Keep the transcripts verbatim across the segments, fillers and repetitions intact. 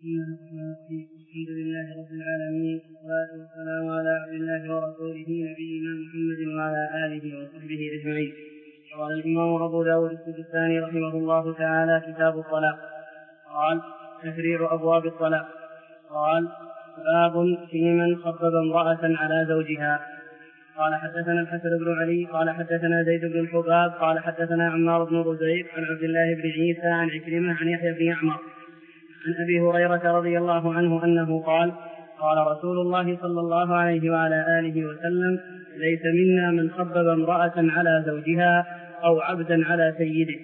الحمد لله رب العالمين، والصلاة والسلام على عبد الله ورسوله نبينا محمد وعلى آله وصحبه أجمعين. قال الإمام أبو داود السجستاني رحمه الله تعالى: كتاب الطلاق. قال: تفريع أبواب الطلاق. قال: باب في من خطب امرأة على زوجها. قال: حدثنا الحسن بن علي قال حدثنا زيد بن الحباب قال حدثنا عمار بن رزيق عن عبد الله بن عيسى عن عكرمة عن يحيى بن يعمر عن أبي هريرة رضي الله عنه أنه قال: قال رسول الله صلى الله عليه وعلى آله وسلم: ليس منا من خبب امرأة على زوجها أو عبدا على سيده.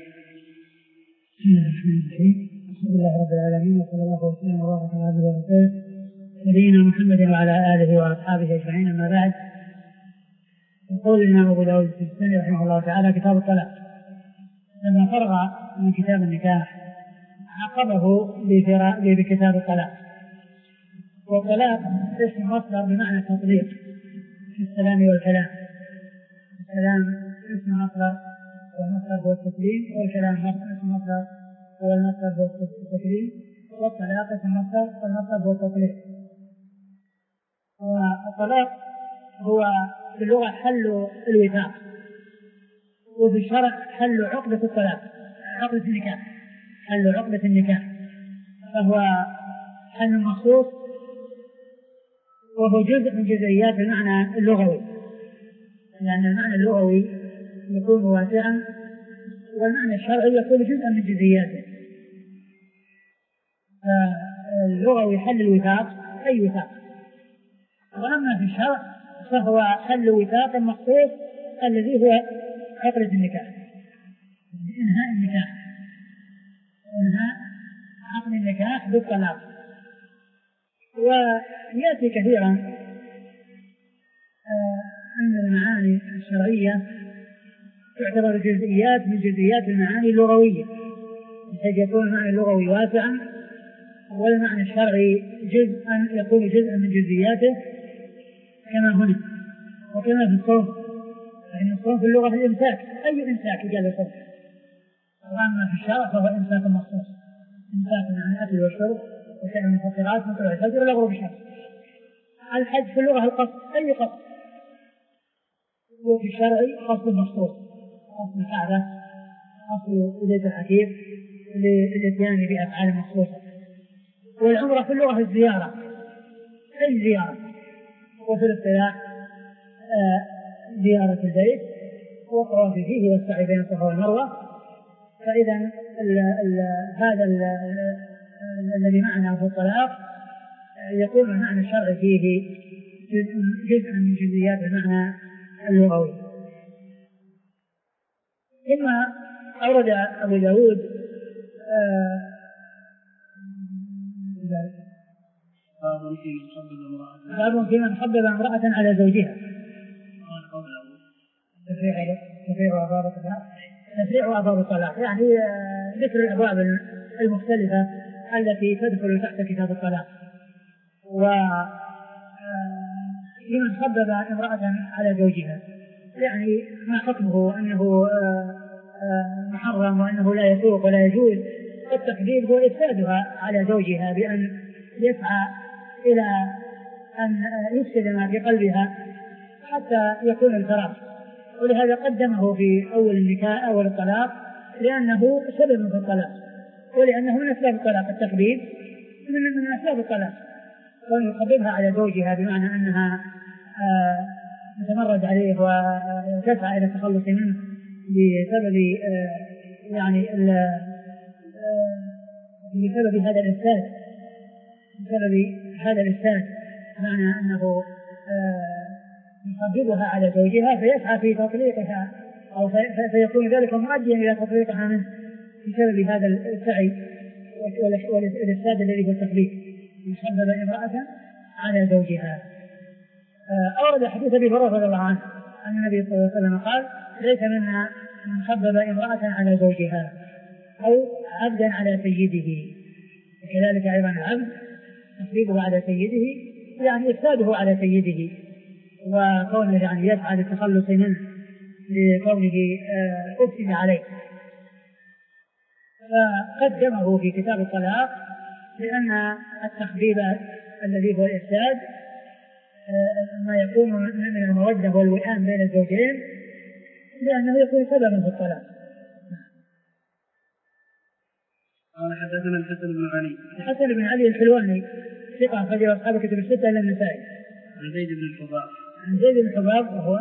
الحمد لله رب العالمين، وصلى الله وسلم وبارك على عبده ورسوله نبينا محمد وعلى آله وأصحابه أجمعين. أما بعد، يقول الإمام أبو داود السجستاني رحمه الله تعالى: كتاب الطلاق. لما فرغ من كتاب النكاح عقبه بكتاب الطلاق. والطلاق اسم مصدر بمعنى التطليق في السلام والكلام. السلام اسم مصدر والمصدر هو التسليم، والكلام اسم مصدر والمصدر هو التسليم، والطلاق اسم مصدر والمصدر هو التطليق. والطلاق هو في اللغة حل الوثاق، وفي الشرع حل عقدة الطلاق، عقدة النكاح، حل عقدة النكاح، فهو حل مخصوص، وهو جزء من جزئيات المعنى اللغوي، لأن المعنى اللغوي يكون واسعا والمعنى الشرعي يكون جزءا من جزئياته. فاللغوي حل الوثاق أي وثاق، وأما في الشرع فهو حل وثاق مخصوص الذي هو عقدة النكاح، إنهاء النكاح، إنهاء عقد النكاح بالطلاق. ويأتي كثيرا أن المعاني الشرعية تعتبر جزئيات من جزئيات المعاني اللغوية، بحيث يكون المعنى اللغوي واسعا والمعنى الشرعي جزءا يكون جزءا من جزئياته، كما هنا وكما في الصوم، فإن الصوم في اللغة الإمساك، أي إمساك يجعل الصوم، وأما في الشرع فهو إمساك مخصوص، إمساك عن الأكل والشرب وسائر المفطرات من طلوع الفجر إلى غروب الشمس. الحج في اللغة القصد، أي قصد، وفي الشرع قصد مخصوص، قصد الكعبة، قصد بيت الحكيم للإتيان بأفعال مخصوصة. والعمرة في اللغة الزيارة، أي زيارة، وفي الاصطلاح زيارة البيت والطواف فيه والسعي بين الصفا والمروة. فإذا ال ال هذا الذي معناه في الطلاق يكون المعنى الشرعي فيه جزء من جزئيات المعنى اللغوي. ثم أورد أبو داود باب في من خبب امرأة على زوجها. تفريع أبواب الطلاق، تفريع أبواب الطلاق يعني ذكر الأبواب المختلفة التي تدخل تحت كتاب الطلاق. ومن خبب امرأة على زوجها يعني ما حكمه، أنه محرم وأنه لا يسوق ولا يجوز. التخبيب هو إفسادها على زوجها بأن يسعى إلى أن يفسد ما في قلبها حتى يكون الفراق، ولهذا قدمه في أول النكاح أول الطلاق لأنه سبب في الطلاق، ولأنه من أسباب الطلاق. التخبيب من من أسباب الطلاق، وأن يخببها على زوجها بمعنى أنها تتمرد عليه وتسعى إلى التخلص منه بسبب يعني بسبب هذا الإفساد، بسبب هذا الإفساد معنى أنه يخببها على زوجها فيسعى في تطليقها، أو فيكون ذلك مؤديا إلى تطليقها منه بسبب هذا السعي والإفساد الذي هو التخبيب. يخبب امرأة على زوجها. أورد حديث أبي هريرة رضي الله عنه أن النبي صلى الله عليه وسلم قال: ليس منا من خبب امرأة على زوجها أو عبدا على سيده. وكذلك أيضا العبد تخبيبه على سيده يعني إفساده على سيده، وكونه يعني يسعى للتخلص منه لكونه أفسد عليه. فقدمه في كتاب الطلاق لأن التخبيب الذي هو الإفساد ما يكون من المودة والوئام بين الزوجين لأنه يكون سببا في الطلاق. قال حدثنا الحسن بن علي. الحسن بن علي الحلواني ثقة أخرجه أصحاب الكتب الستة إلا النسائي. عن زيد بن الحباب. عن زيد بن الحباب وهو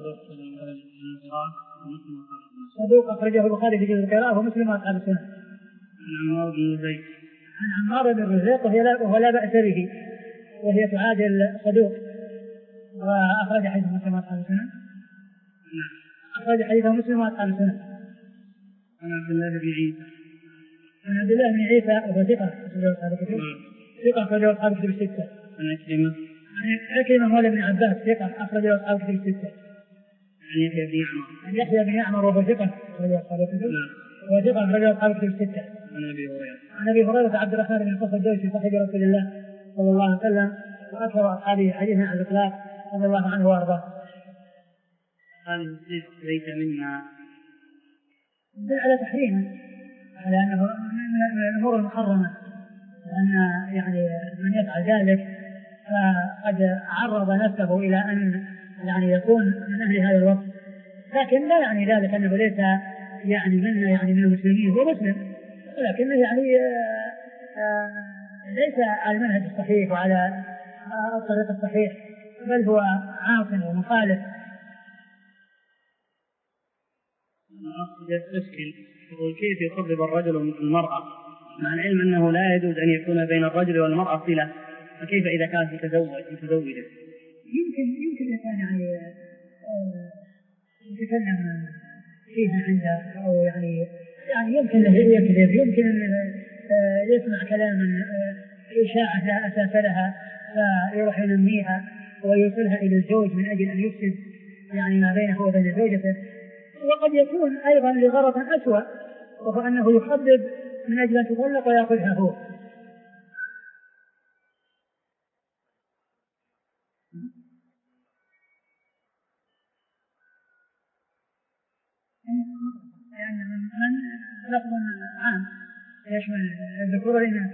صدوق أخرجه البخاري في جزء القراءة ومسلم وأصحاب السنة. عن عمار بن زيد. عن عمار بن رزيق وهو لا بأس به وهي تعادل صدوق وأخرج حديث مسلم وأصحاب السنة. نعم. أخرج حديث مسلم وأصحاب السنة. عن عبد الله بن عيسى. عن عبد الله بن عيسى وهو ثقة أخرجه أصحاب الكتب. ثقة أخرجه أصحاب الكتب الستة. عن عكرمة. عن عكرمة مولى بن عباس ثقة أخرجه أصحاب الكتب الستة. عن يحيى بن يعمر. عن يحيى بن يعمر وهو ثقة أخرجه أصحاب الكتب. نعم. وهو ثقة أخرجه أصحاب الكتب الستة. عن أبي هريرة. عن أبي هريرة عبد الرحمن بن صخر الدوسي صاحب رسول الله صلى الله عليه وسلم وأكثر أصحابه حديثا عن الإطلاق رضي الله عنه وأرضاه. هذه الصيغة ليس منا يدل على تحريمه على أنه من الأمور المحرمة وأن يعني من يفعل ذلك فقد عرض نفسه إلى أن يعني يكون من أهل هذا الوقت، لكن لا يعني ذلك أنه ليس يعني منا يعني من المسلمين، هو مسلم ولكنه يعني ليس على المنهج الصحيح وعلى الطريق الصحيح بل هو عاصم ومخالف. أقصد يستشكل يقول كيف يخرب الرجل المرأة مع العلم أنه لا يجوز أن يكون بين الرجل والمرأة صلة، فكيف إذا كانت متزوج متزوجة؟ يمكن يمكن الإنسان يعني يتكلم فيها عنده أو يعني يعني يمكن له يكذب، يمكن أن يسمع كلاما إشاعة أساس لها فيروح ينميها ويوصلها إلى الزوج من أجل أن يفسد يعني ما بينه وبين زوجته، وقد يكون أيضا لغرض أسوأ وهو أنه يخبب من أجل أن تطلق ويأخذها هو. لأن من لفظ عام يشمل الذكور والإناث.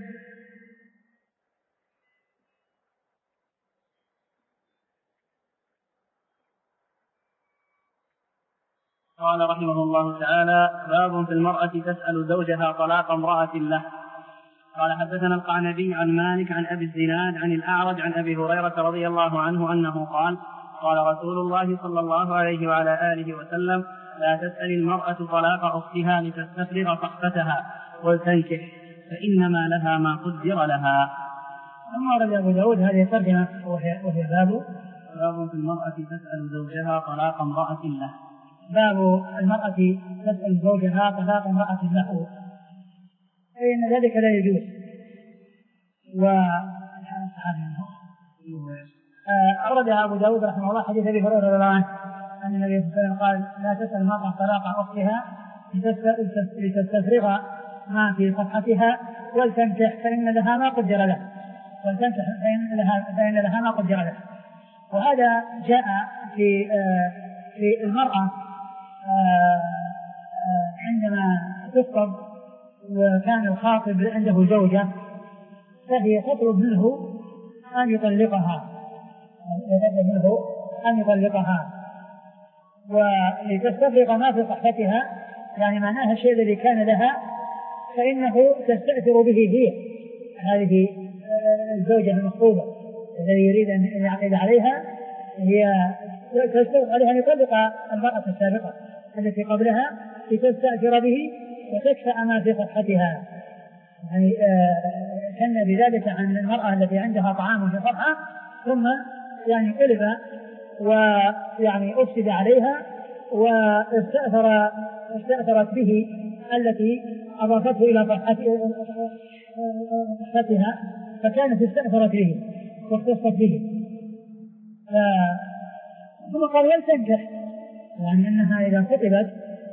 قال رحمه الله تعالى: باب في المرأة تسأل زوجها طلاق امرأة له. قال حدثنا القعنبي عن مالك عن أبي الزناد عن الأعرج عن أبي هريرة رضي الله عنه أنه قال: قال رسول الله صلى الله عليه وعلى آله وسلم: لا تسأل المرأة طلاق أختها لتستفرغ صحبتها ولتنكح فإنما لها ما قدر لها. ثم ورد أبو داود هذه الترجمة وهي, وهي باب باب في المرأة تسأل زوجها طلاق امرأة له. باب المرأة تسأل زوجها طلاق امرأة له، فإن ذلك لا يجوز. وأورد أبو داود رحمه الله حديث أبي هريرة رضي الله عنه أن النبي صلى الله عليه وسلم قال: لا تسأل المرأة طلاق أختها لتستفرغ ما في صفحتها ولتنكح فإن لها ما قدر له ولتنكح فإن لها, فإن لها ما قدر له. وهذا جاء في في المرأة عندما تخطب وكان الخاطب عنده زوجة فهي تطلب منه أن يطلقها تطلب منه أن يطلقها ولتستفرغ ما في صحتها، يعني معناها الشيء الذي كان لها فإنه تستأثر به هي هذه الزوجة المخطوبة الذي يريد أن يعقد عليها، هي تستأثر عليها أن يطلق المرأة السابقة التي قبلها لتستأثر به وتكفأ ما في صحتها. يعني كان بذلك عن المرأة التي عندها طعام في صفحة ثم يعني قلب ويعني أفسد عليها واستأثر استأثرت به التي أضافته إلى صحتها فكانت استأثرت به واختصت به. ثم قال: ولتنكح، يعني أنها إذا خطبت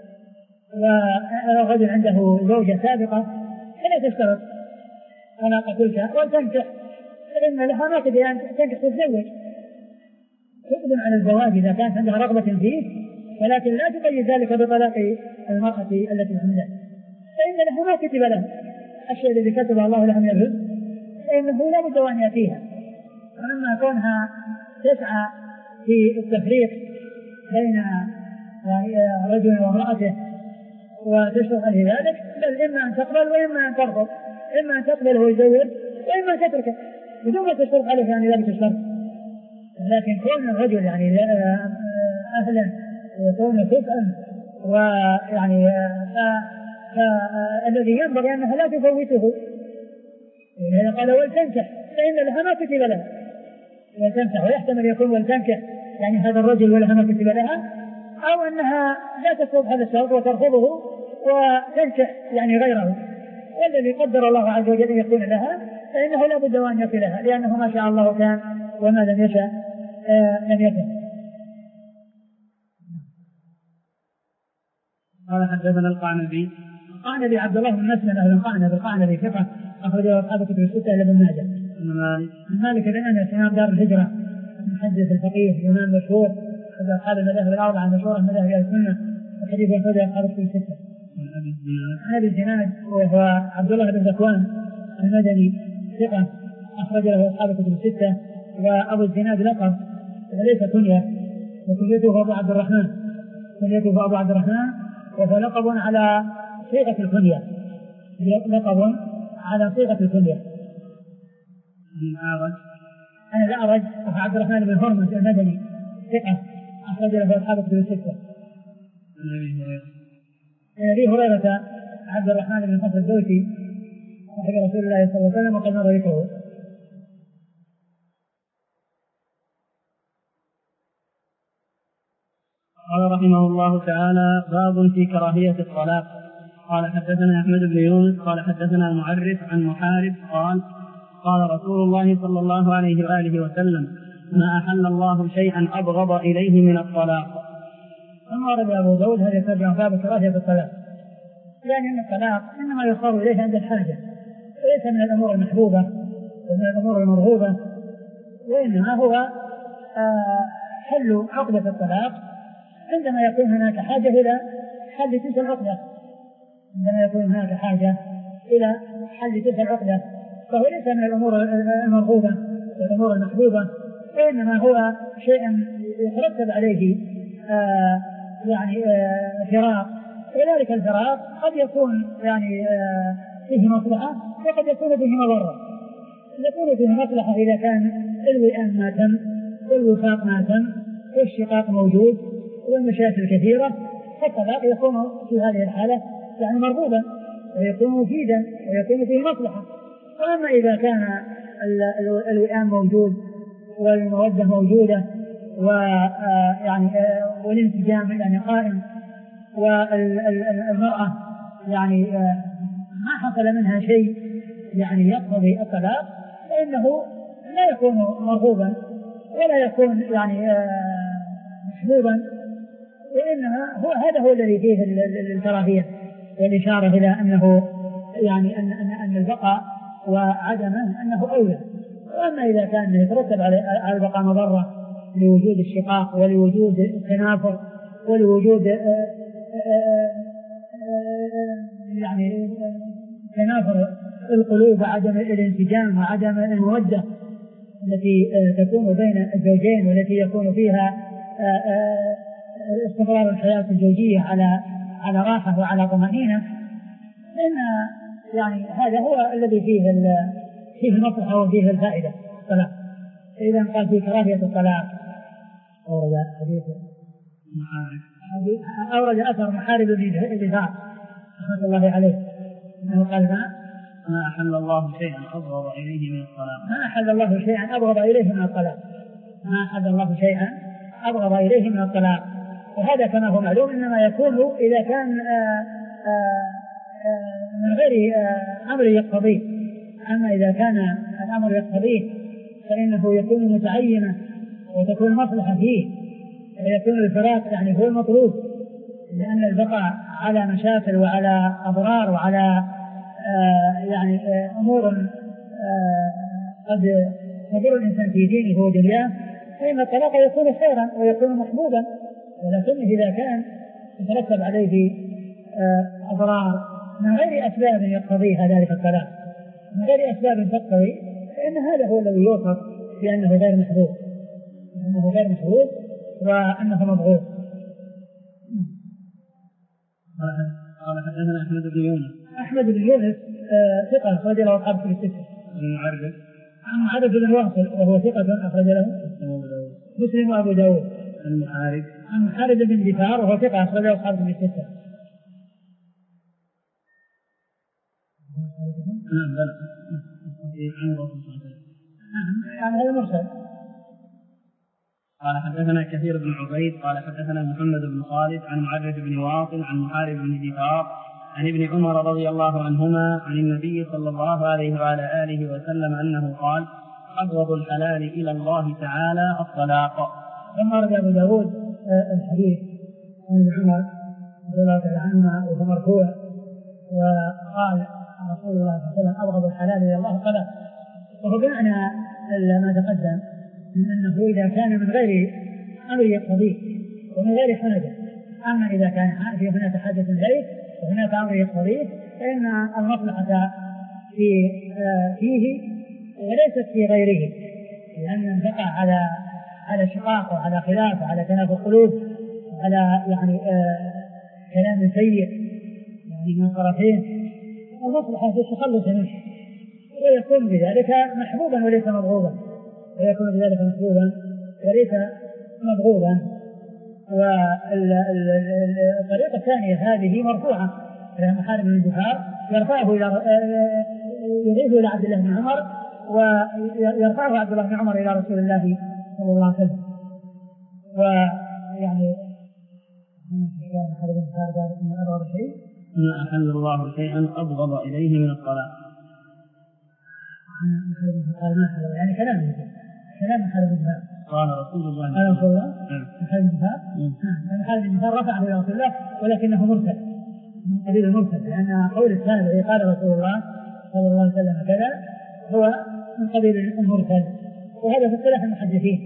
والرجل عنده زوجة سابقة فلا تشترط أنا قتلتها ولتنكح فإن لها ما تدري أن تنكح تتزوج، تقدم على الزواج إذا كانت عندها رغبة فيه، ولكن لا تقيد ذلك بطلاق المرأة التي حملت، فإن لها ما كتب لها، الشيء الذي كتب الله لها من الرزق فإنه لا بد أن يأتيها. وأما كونها تسعى في التفريق بين رجل وامرأته وتشرف في ذلك، بل إما أن تقبل وإما أن ترفض، إما أن تقبل ويزوج وإما أن تتركه بدون ما تشرف عليه يعني ذلك الشرط. لكن كون الرجل يعني أهلا وكون كفءا ويعني فالذي ينبغي أنها لا تفوته. إذا قال ولتنكح فإن لها ما كتب لها، ولتنكح ويحتمل يكون ولتنكح يعني هذا الرجل ولها ما كتب لها، أو أنها لا تفوت هذا الشرط وترفضه وتنكح يعني غيره، والذي قدر الله عز وجل أن يكون لها فإنه لا بد أن يكون لها، لأنه ما شاء الله كان وما لم يشاء لم يكن. قال حدثنا القعنبي القعنبي عبد الله بن مسلم أهل القعنبي القعنبي ثقة أخرجه أصحاب كتب الستة إلى ابن ماجه. مالك مالك بن أنس إمام دار الهجرة المحدث الفقيه إمام مشهور أحد أصحاب المذاهب الأربعة المشهورة من مذاهب أهل السنة وحديث أخرجه أصحاب كتب الستة. عن أبي الزناد وهو عبد الله بن ذكوان المدني ثقة أخرج له أصحاب كتب الستة. وأبو الزناد لقب وليس كنية، وكنيته أبو عبد الرحمن كنيته أبو عبد الرحمن وهو لقب على صيغة الكنية لقب على صيغة الكنية. الأعرج أنا الأعرج وهو عبد الرحمن بن هرمز المدني ثقة أخرج له أصحاب كتب الستة. أبي هريرة عبد الرحمن بن صخر الدوسي صاحب رسول الله صلى الله عليه وسلم وقد مر ذكره. قال رحمه الله تعالى: باب في كراهية الطلاق. قال حدثنا أحمد بن يونس قال حدثنا المعرف عن محارب قال: قال رسول الله صلى الله عليه وآله وسلم: ما أحل الله شيئا أبغض إليه من الطلاق. ثم ورد أبو داود هذا يتبع باب كراهية الطلاق، يعني أن الطلاق إنما يصار إليه عند الحاجة وليس من الأمور المحبوبة ومن الأمور المرغوبة، وإنما هو حل عقدة الطلاق عندما يكون هناك حاجة إلى حل تلك العقدة عندما يكون هناك حاجة إلى حل تلك العقدة، فهو ليس من الأمور المرغوبة والأمور المحبوبة، وإنما هو شيء يترتب عليه آه يعني آه فراق، وذلك الفراق قد يكون يعني آه فيه مصلحة وقد يكون فيه مضرة. يكون فيه مصلحة إذا كان الوئام ما تم والوفاق ما تم والشقاق موجود والمشاكل كثيرة، فالطلاق يكون في هذه الحالة يعني مرغوبا ويكون مفيدا ويكون فيه مصلحة. وأما إذا كان الوئام موجود والمودة موجودة ويعني والانسجام يعني قائم والمرأة يعني ما حصل منها شيء يعني يقتضي الطلاق، فإنه لا يكون مرغوبا ولا يكون يعني محبوبا، وإنما هو هذا هو الذي فيه الكراهية والإشارة إلى أنه يعني أن أن البقاء وعدمه أنه أولى. وأما إذا كان يترتب على البقاء مضرة لوجود الشقاق ولوجود التنافر ولوجود يعني تنافر القلوب وعدم الانسجام وعدم المودة التي تكون بين الزوجين والتي يكون فيها استمرار الحياة الزوجية على على راحة وعلى طمأنينة، إن يعني هذا هو الذي فيه فيه المصلحة وفيه الفائدة الطلاق. إذا قال في كراهية الطلاق أورد حديث أورد أثر محارب بن ذار رحمة الله عليه أنه قال ما ما أحل الله شيئا أبغض إليه من الطلاق ما أحل الله شيئا أبغض إليه من الطلاق ما أحل الله شيئا أبغض إليه من الطلاق. وهذا كما هو معلوم إنما يكون إذا كان آآ آآ من غير أمر يقتضيه، أما إذا كان الأمر يقتضيه فإنه يكون متعينا وتكون مصلحة فيه ويكون الفراق يعني هو المطلوب، لأن البقاء على مشاكل وعلى أضرار وعلى يعني أمور قد تضر الإنسان في دينه ودنياه، فإن الطلاق يكون خيرا ويكون محبوبا، ولكن إذا كان يترتب عليه أضرار من غير أسباب يقتضيها ذلك الطلاق من غير أسباب تقتضي لأن هذا هو الذي يوصف بأنه غير محبوب، أنه غير محبوب وأنه مبغوض. قال حدثنا أحمد بن يونس. أحمد بن يونس ثقة أخرج له أصحاب في الستة. المعرف عن معرف بن واصل وهو ثقة أخرج له مسلم وأبو داود. المحارب عن خالد بن دثار وهو ثقة أخرج له أصحاب في الستة. نعم بلى عن الرسول صلى الله عليه وسلم. نعم هذا مرسل. قال حدثنا كثير بن عبيد قال حدثنا محمد بن خالد عن معرف بن واصل عن محارب بن دثار عن ابن عمر رضي الله عنهما عن النبي صلى الله عليه وعلى آله وسلم أنه قال أبغض الحلال إلى الله تعالى الطلاق. ثم ورد أبو داود الحديث عن ابن عمر رضي الله تعالى عنهما وهو مرفوع وقال رسول الله صلى الله عليه وسلم أبغض الحلال إلى الله الطلاق، وهو بمعنى ما تقدم من أنه إذا كان من غير أمر يقتضيه ومن غير حاجة. أما إذا كان في هناك حاجة إليه وهناك أمر يقتضيه فإن المصلحة في فيه وليست في غيره، لأن تقع على على شقاق وعلى خلاف وعلى تنافر قلوب وعلى يعني آه كلام سيء يعني من طرفين، المصلحة في التخلص منه ويكون بذلك محبوبا وليس مبغوضا ويكون بذلك محبوبا وليس مبغوضا. والطريقة الثانية هذه مرفوعة لأن محارب بن دثار يرفعه إلى يضيفه إلى عبد الله بن عمر ويرفعه عبد الله بن عمر إلى رسول الله صلى الله عليه وسلم. ويعني محارب بن دثار قال إن أبغض شيء ما أحل الله شيئا أبغض إليه من الطلاق. قال ما حل يعني كلام كلام محارب بن دثار قال رسول الله قال رسول الله محارب بن دثار محارب بن دثار رفعه إلى رسول الله ولكنه مرسل من قبيل المرسل، لأن قول الثاني قال رسول الله صلى الله عليه وسلم كذا هو من قبيل المرسل، وهذا في اصطلاح المحدثين.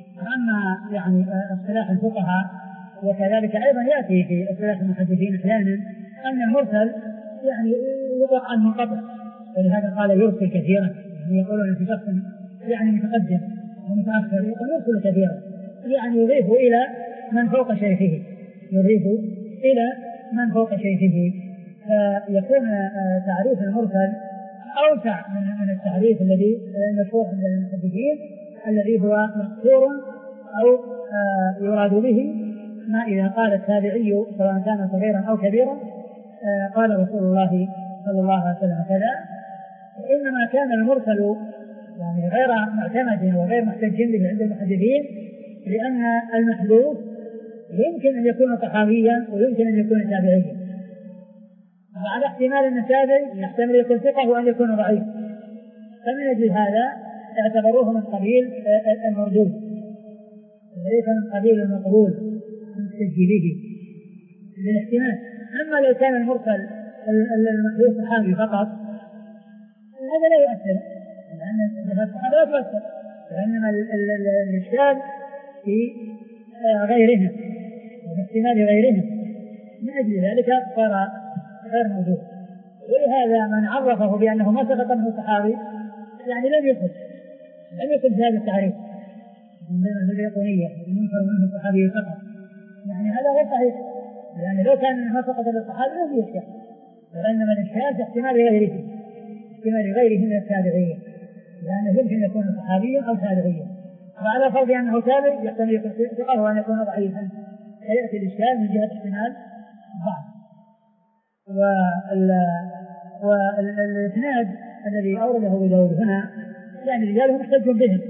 أما يعني اصطلاح الفقهاء وكذلك أيضا يأتي في اصطلاح المحدثين أحيانا أن المرسل يعني يطلق عن منقطع، ولهذا قال يرسل كثيرا، يعني يقولون في شخص يعني متقدم ومتأخر يقول يرسل كثيرا، يعني يضيف إلى من فوق شيخه يضيف إلى من فوق شيخه، فيكون تعريف المرسل أوسع من التعريف الذي مشهور عند المحدثين الذي هو مقصور أو يراد به ما إذا قال التابعي سواء كان صغيرا أو كبيرا قال رسول الله صلى الله عليه وسلم كذا. وإنما كان المرسل يعني غير معتمد وغير محتج به عند المحدثين لأن المحدوث يمكن أن يكون صحابيا ويمكن أن يكون تابعيا، وعلى احتمال أن التابعي يحتمل يكون ثقة وأن يكون ضعيف، فمن أجل هذا اعتبروه من قبيل المردود وليس من قبيل المقبول المحتج به للاحتمال. أما لو كان المرسل المحدوث صحابي فقط هذا لا يؤثر، لأن الصحابة لا تؤثر، وإنما الإشكال في غيرهم واحتمال غيرهم، من أجل ذلك صار غير موجود. ولهذا من عرفه بأنه ما سقط منه صحابي يعني لم يكن لم يكن في هذا التعريف من اليقونية منكر منه صحابي فقط، يعني هذا غير صحيح، لأن لو كان ما سقط للصحابي لم يشكل، وإنما الإشكال في احتمال غيره احتمال غيره من التابعين، لأنه يمكن أن يكون صحابيا أو تابعيا، وعلى فرض أنه تابع يحتمل يكون ثقة وأن يكون ضعيفا، فيأتي الإشكال من جهة احتمال الضعف. والإسناد الذي أورده أبو داود هنا يعني رجاله محتج بهم،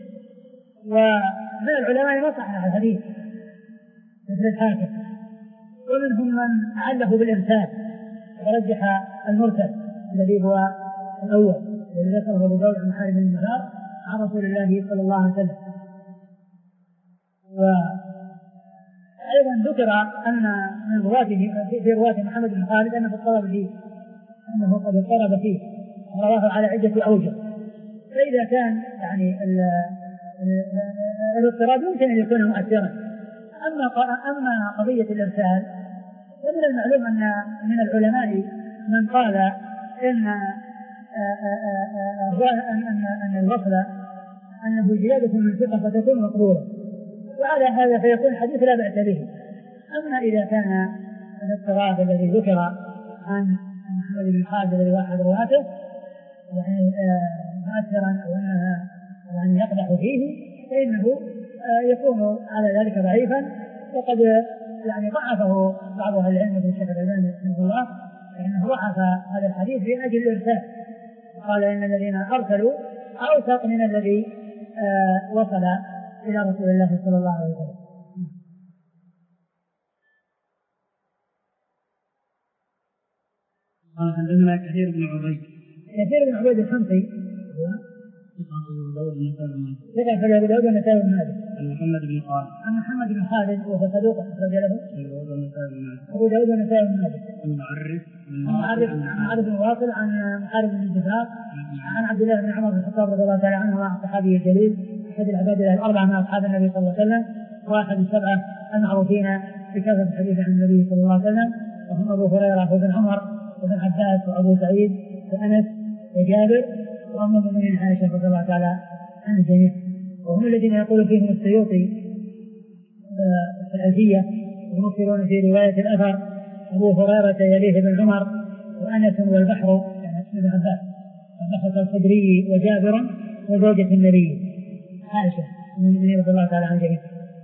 ومن العلماء من صحح الحديث مثل الحاكم، ومنهم من علّه بالإرسال ورجح المرسل الذي هو الأول الذي ذكره أبو داود عن خالد بن دثار عن رسول الله صلى الله عليه وسلم. وأيضا ذكر أن من رواته في رواة محمد بن خالد أنه اضطرب فيه أنه قد اضطرب فيه رواه على عدة أوجه، فإذا كان يعني الاضطراب يمكن أن يكون مؤثرا. أما أما قضية الإرسال فمن المعلوم أن من العلماء من قال إن هو أن أن الوصل أنه زيادة من ثقة فتكون مقبولة، وعلى هذا فيكون الحديث لا بأس به. أما إذا كان الاضطراب الذي ذكر عن محمد بن خالد الذي واحد رواته يعني مؤثرا أو أنها يعني يقدح فيه فإنه يكون على ذلك ضعيفا، وقد يعني ضعفه بعض أهل العلم مثل الشيخ الألباني رحمه الله، لأنه ضعف هذا الحديث من أجل الإرسال، قال إن الذين أرسلوا أوثق من الذي آه وصل إلى رسول الله صلى الله عليه وسلم. قال حدثنا كثير بن عبيد كثير بن عبيد الحمصي ثقة في أبو داود والنسائي بن ماجه. عن محمد بن خالد عن محمد بن خالد وهو صدوق أخرج له أبو داود والنسائي بن ماجه. عن معرف عن معرف بن واصل عن محارب بن الدفاع عن عبد الله بن عمر بن الخطاب رضي الله تعالى عنه مع الصحابي الجليل أحد العباد الأربعة من أصحاب النبي صلى الله عليه وسلم، واحد السبعة المعروفين بكثرة الحديث عن النبي صلى الله عليه وسلم، وهم أبو هريرة وابن عمر وابن عباس وأبو سعيد وأنس وجابر وأم المؤمنين عائشة رضي الله تعالى عن الجميع، وهم الذين يقول فيهم السيوطي في الألفية ومكثرون في رواية الأثر أبو هريرة يليه بن عمر وأنس والبحر يعني ابن عباس البحر الخدري وجابر وزوجة النبي عائشة أم المؤمنين رضي الله تعالى عن الجميع.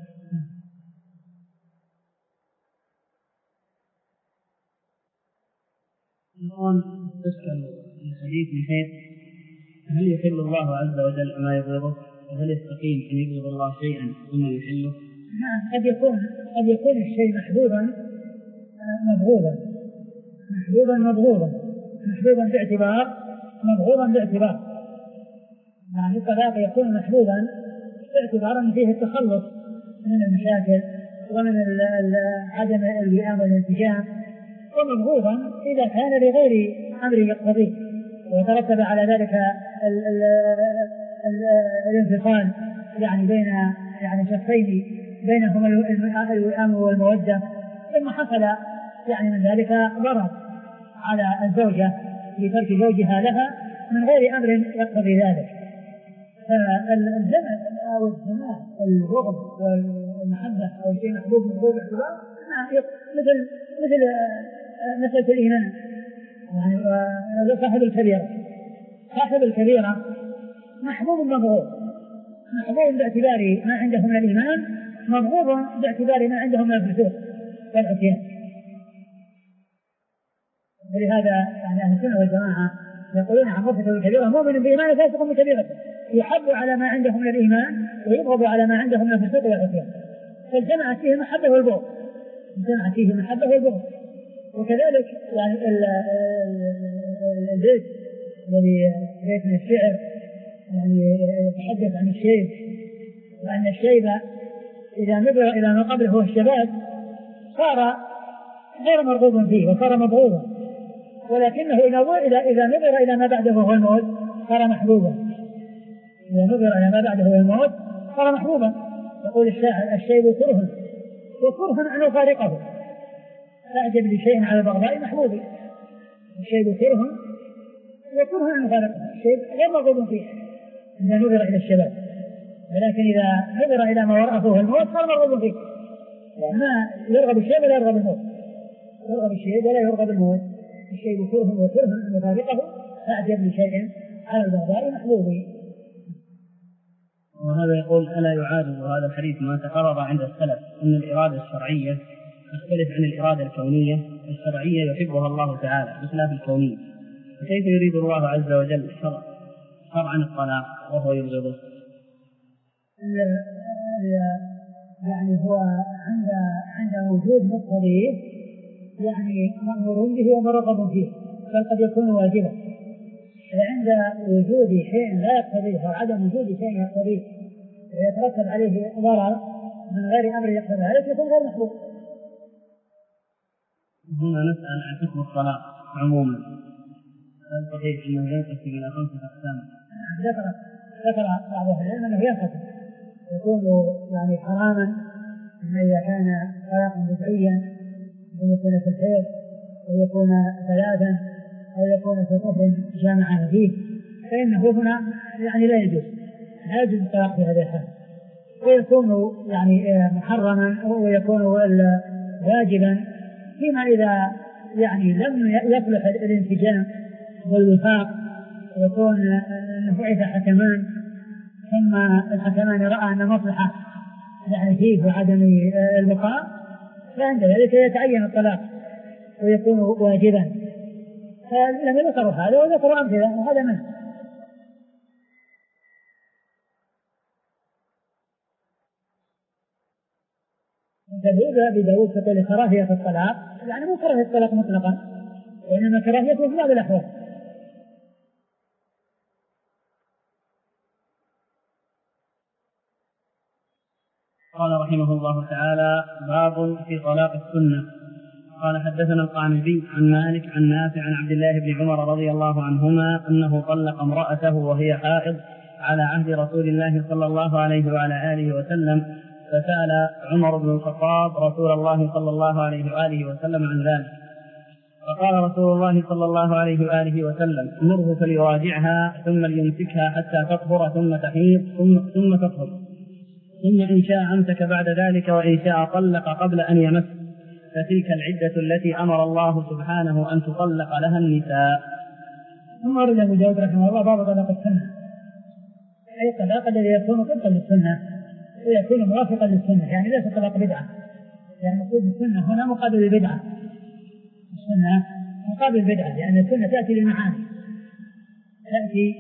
الآن تسأل الحديث من حيث هل يحل الله عز وجل ما يبغضه، وهل يستقيم أن يبغض الله شيئا ثم يحله؟ نعم، قد يكون قد يكون الشيء محبوبا مبغوضا محبوبا مبغوضا محبوبا باعتبار مبغوضا باعتبار يعني الطلاق يكون محبوبا باعتبار أن فيه التخلص من المشاكل ومن عدم الوئام والانسجام، ومبغوضا إذا كان لغير أمر يقتضيه ويترتب على ذلك ال ال ال الانفصال يعني بين يعني شخصين بينهما الوئام والمودة، ثم حصل يعني من ذلك ضرر على الزوجة لترك زوجها لها من غير أمر يقتضي ذلك. فالجمع أو الجماع البغض والمحبة أو شيء محبوب محبوب باعتبار مثل مثل مسألة الإيمان يعني صاحب الكبيرة صاحب الكبيرة محبوب مبغوض، محبوب باعتبار ما عنده من الإيمان، مبغوض باعتبار ما عنده من الفسوق والعصيان. ولهذا يعني أهل السنة والجماعة يقولون عن مرتكب الكبيرة مؤمن بإيمان فاسق بكبيرة، يحب على ما عنده من الإيمان ويبغض على ما عنده من الفسوق والعصيان، فالجمع فيه المحبة والبغض الجمع فيه المحبة والبغض. وكذلك يعني البيت الذي بيت من الشعر يعني يتحدث عن الشيب، وأن الشيب إذا نظر إلى ما قبله هو الشباب صار غير مرغوب فيه وصار مبغوضا، ولكنه إذا نظر إلى ما بعده هو الموت صار محبوبا. إذا نظر إلى ما بعده هو الموت صار محبوبا. يقول الشاعر الشيب كره وكره أن يفارقه، أعجب لشيء على بغضاء محبوبي. الشيب كره وكره أن يفارقه، الشيب غير مرغوب فيه إذا نظر إلى الشباب، ولكن إذا نظر إلى ما وراءه هو الموت صار مرغوب فيه. ما يرغب الشيء ولا يرغب الموت، يرغب الشيء ولا يرغب الموت. الشيء كره وكره أن يفارقه، أعجب لشيء على البغضاء محبوبي. وهذا يقول ألا يعارض هذا الحديث ما تقرر عند السلف أن الإرادة الشرعية تختلف عن الإرادة الكونية، الشرعية يحبها الله تعالى بخلاف الكونية، فكيف يريد الله عز وجل شرع شرعا الطلاق وهو يبغضه؟ يعني هو عند عند وجود مقتضيه يعني مأمور به ومرغب فيه، بل قد يكون واجبا. عند وجود شيء لا يقتضيه وعدم وجود شيء يقتضيه ويترتب عليه ضرر من غير أمر يقتضي ذلك يكون غير محبوب. هنا نسأل عن حكم الطلاق عموما، هل صحيح أنه ينقسم إلى خمسة أقسام؟ ذكر ذكر بعض أهل العلم أنه ينقسم، يكون يعني حراما إذا كان طلاقا بدعيا، أن يكون في الحيض ويكون ثلاثا أو يكون في طهر جامعها فيه فإنه هنا يعني لا يجوز لا يجوز الطلاق في هذا الحال، ويكون يعني محرما ويكون واجبا فيما إذا يعني لم يصلح الانسجام والوفاق، ويكون أنه بعث حكمان ثم الحكمان رأى أن مصلحة يعني فيه وعدم البقاء، فعند ذلك يتعين الطلاق ويكون واجبا. فلم يذكروا هذا وذكروا أمثلة وهذا منه. تدل أبي داود تقول كراهية الطلاق، يعني مو كراهية الطلاق مطلقا، وإنما كراهيته في بعض الأحوال. قال رحمه الله تعالى: باب في طلاق السنة. قال: حدثنا القعنبي عن مالك عن نافع عن عبد الله بن عمر رضي الله عنهما أنه طلق امرأته وهي حائض على عهد رسول الله صلى الله عليه وعلى آله وسلم، فسأل عمر بن الخطاب رسول الله صلى الله عليه وآله وسلم عن ذلك، فقال رسول الله صلى الله عليه وآله وسلم: مره فليراجعها ثم ليمسكها حتى تطهر ثم تحيض ثم, ثم تطهر، ثم إن شاء أمسك بعد ذلك وإن شاء طلق قبل أن يمس، فتلك العدة التي أمر الله سبحانه أن تطلق لها النساء. ثم ورد أبو داود رحمه الله باب طلاق السنة، أي الطلاق الذي يكون طبقا للسنة ويكون موافقا للسنة، يعني ليس طلاق بدعة، يعني مقصود السنة هنا مقابل البدعة، السنة مقابل البدعة، لأن يعني السنة تأتي للمعاني، تأتي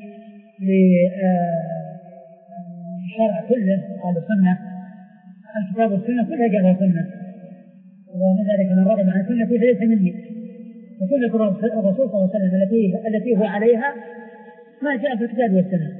للشرع كله قال السنة، الكتاب والسنة كلها جاءها سنة، ومن ذلك من رغب عن سنة فليس مني، وسنة الرسول صلى الله عليه وسلم التي التي هو عليها ما جاء في الكتاب والسنة.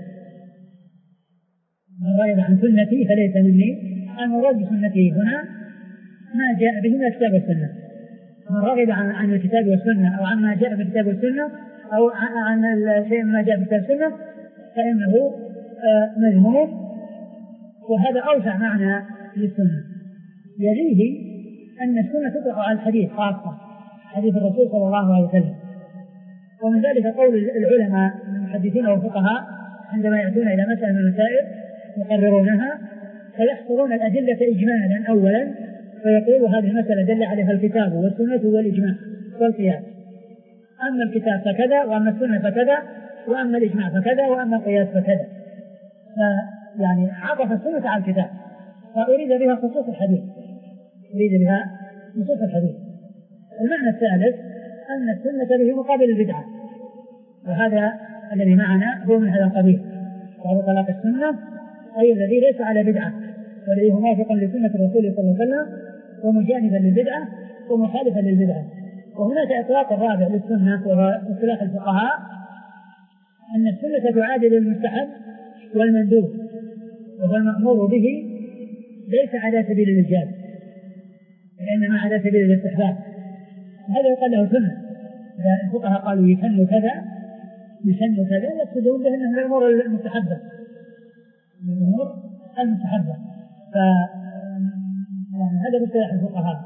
من رغب عن سنتي فليس مني، المراد بسنته هنا ما جاء به من الكتاب والسنة. من رغب عن, عن الكتاب والسنة أو عما جاء في الكتاب والسنة أو عن شيء ما جاء في الكتاب والسنة فإنه مذموم، وهذا أوسع معنى للسنة. يليه أن السنة تطلق على الحديث خاصة، حديث الرسول صلى الله عليه وسلم، ومن ذلك قول العلماء المحدثين والفقهاء عندما يأتون إلى مسألة من المسائل يقررونها فيحصرون الأدلة إجمالا أولا، فيقول هذه المسألة دل عليها الكتاب والسنة والإجماع والقياس، أما الكتاب فكذا، وأما السنة فكذا، وأما الإجماع فكذا، وأما القياس فكذا. فيعني عطف السنة على الكتاب، فأريد بها خصوص الحديث، أريد بها خصوص الحديث. المعنى الثالث أن السنة به مقابل البدعة، وهذا الذي معنا هو من هذا القبيل، وهو طلاق السنة أي الذي ليس على بدعة، والذي هو موافق لسنة الرسول صلى الله عليه وسلم ومجانبا للبدعة ومخالفا للبدعة. وهناك إطلاق الرابع للسنة وهو اصطلاح الفقهاء أن السنة تعادل المستحب والمندوب، وهو المأمور به ليس على سبيل الإيجاب وإنما على سبيل الاستحباب، هذا يقال له سنة. إذا الفقهاء قالوا يسن كذا يسن كذا يقصدون به أنه الأمور المستحبة، الأمور المستحبة. ف يعني هذا اصطلاح الفقهاء،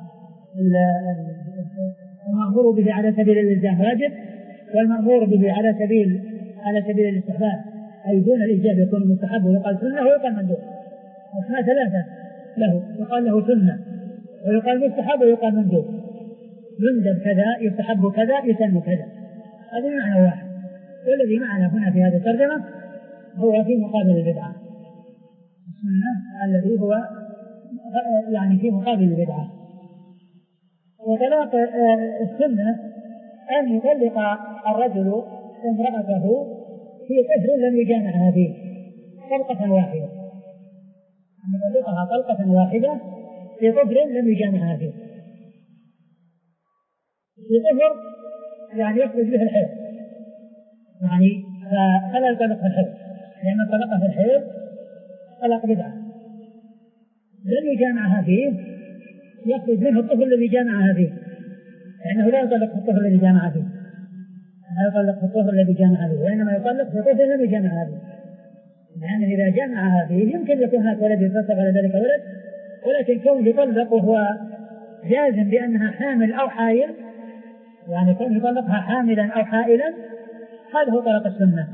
المأمور به على سبيل الإلزام واجب، والمأمور به على سبيل على سبيل الاستحباب أي دون الإيجاب يكون مستحب ويقال سنة ويقال مندوب. أسماء ثلاثة له، يقال له سنة ويقال مستحب ويقال مندوب، يندب كذا يستحب كذا يسن كذا، هذا معنى واحد. والذي معنا هنا في هذه الترجمة هو في مقابل البدعة، السنة الذي هو يعني في مقابل البدعة. وطلاق السنة أن يطلق الرجل امرأته في طهر لم يجامعها فيه طلقة واحدة، أن يطلقها طلقة واحدة في طهر لم يجامعها فيه. في طهر يعني يخرج به الحيض، يعني فلا يطلق الحيض، لأن الطلاق في الحيض طلاق بدعة. لم يجامعها فيه يخرج منه الطهر الذي جامعها فيه، لأنه لا يطلق الطهر الذي جامعها فيه، لا يطلق الطهر الذي جامعها فيه، وإنما يطلق في طهر لم يجامعها فيه، لأنه إذا جامعها فيه يمكن يكون هناك ولد يتصل على ذلك ولد، ولكن كون يطلق وهو جازم بأنها حامل أو حائل يعني كون يطلقها حاملا أو حائلا هذا هو طلاق السنة.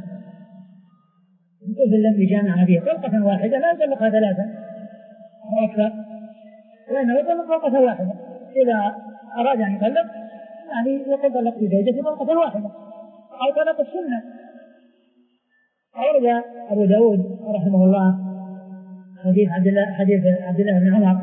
مثل لم يجامعها فيه طلقة واحدة لا يطلقها ثلاثة أو أكثر، لأنه يطلق طلقة واحدة. إذا أراد أن يطلق يعني يقول طلقت زوجتي طلقة واحدة أو طلاق السنة. أورد أبو داود رحمه الله حديث عبد الله حديث عبد الله بن عمر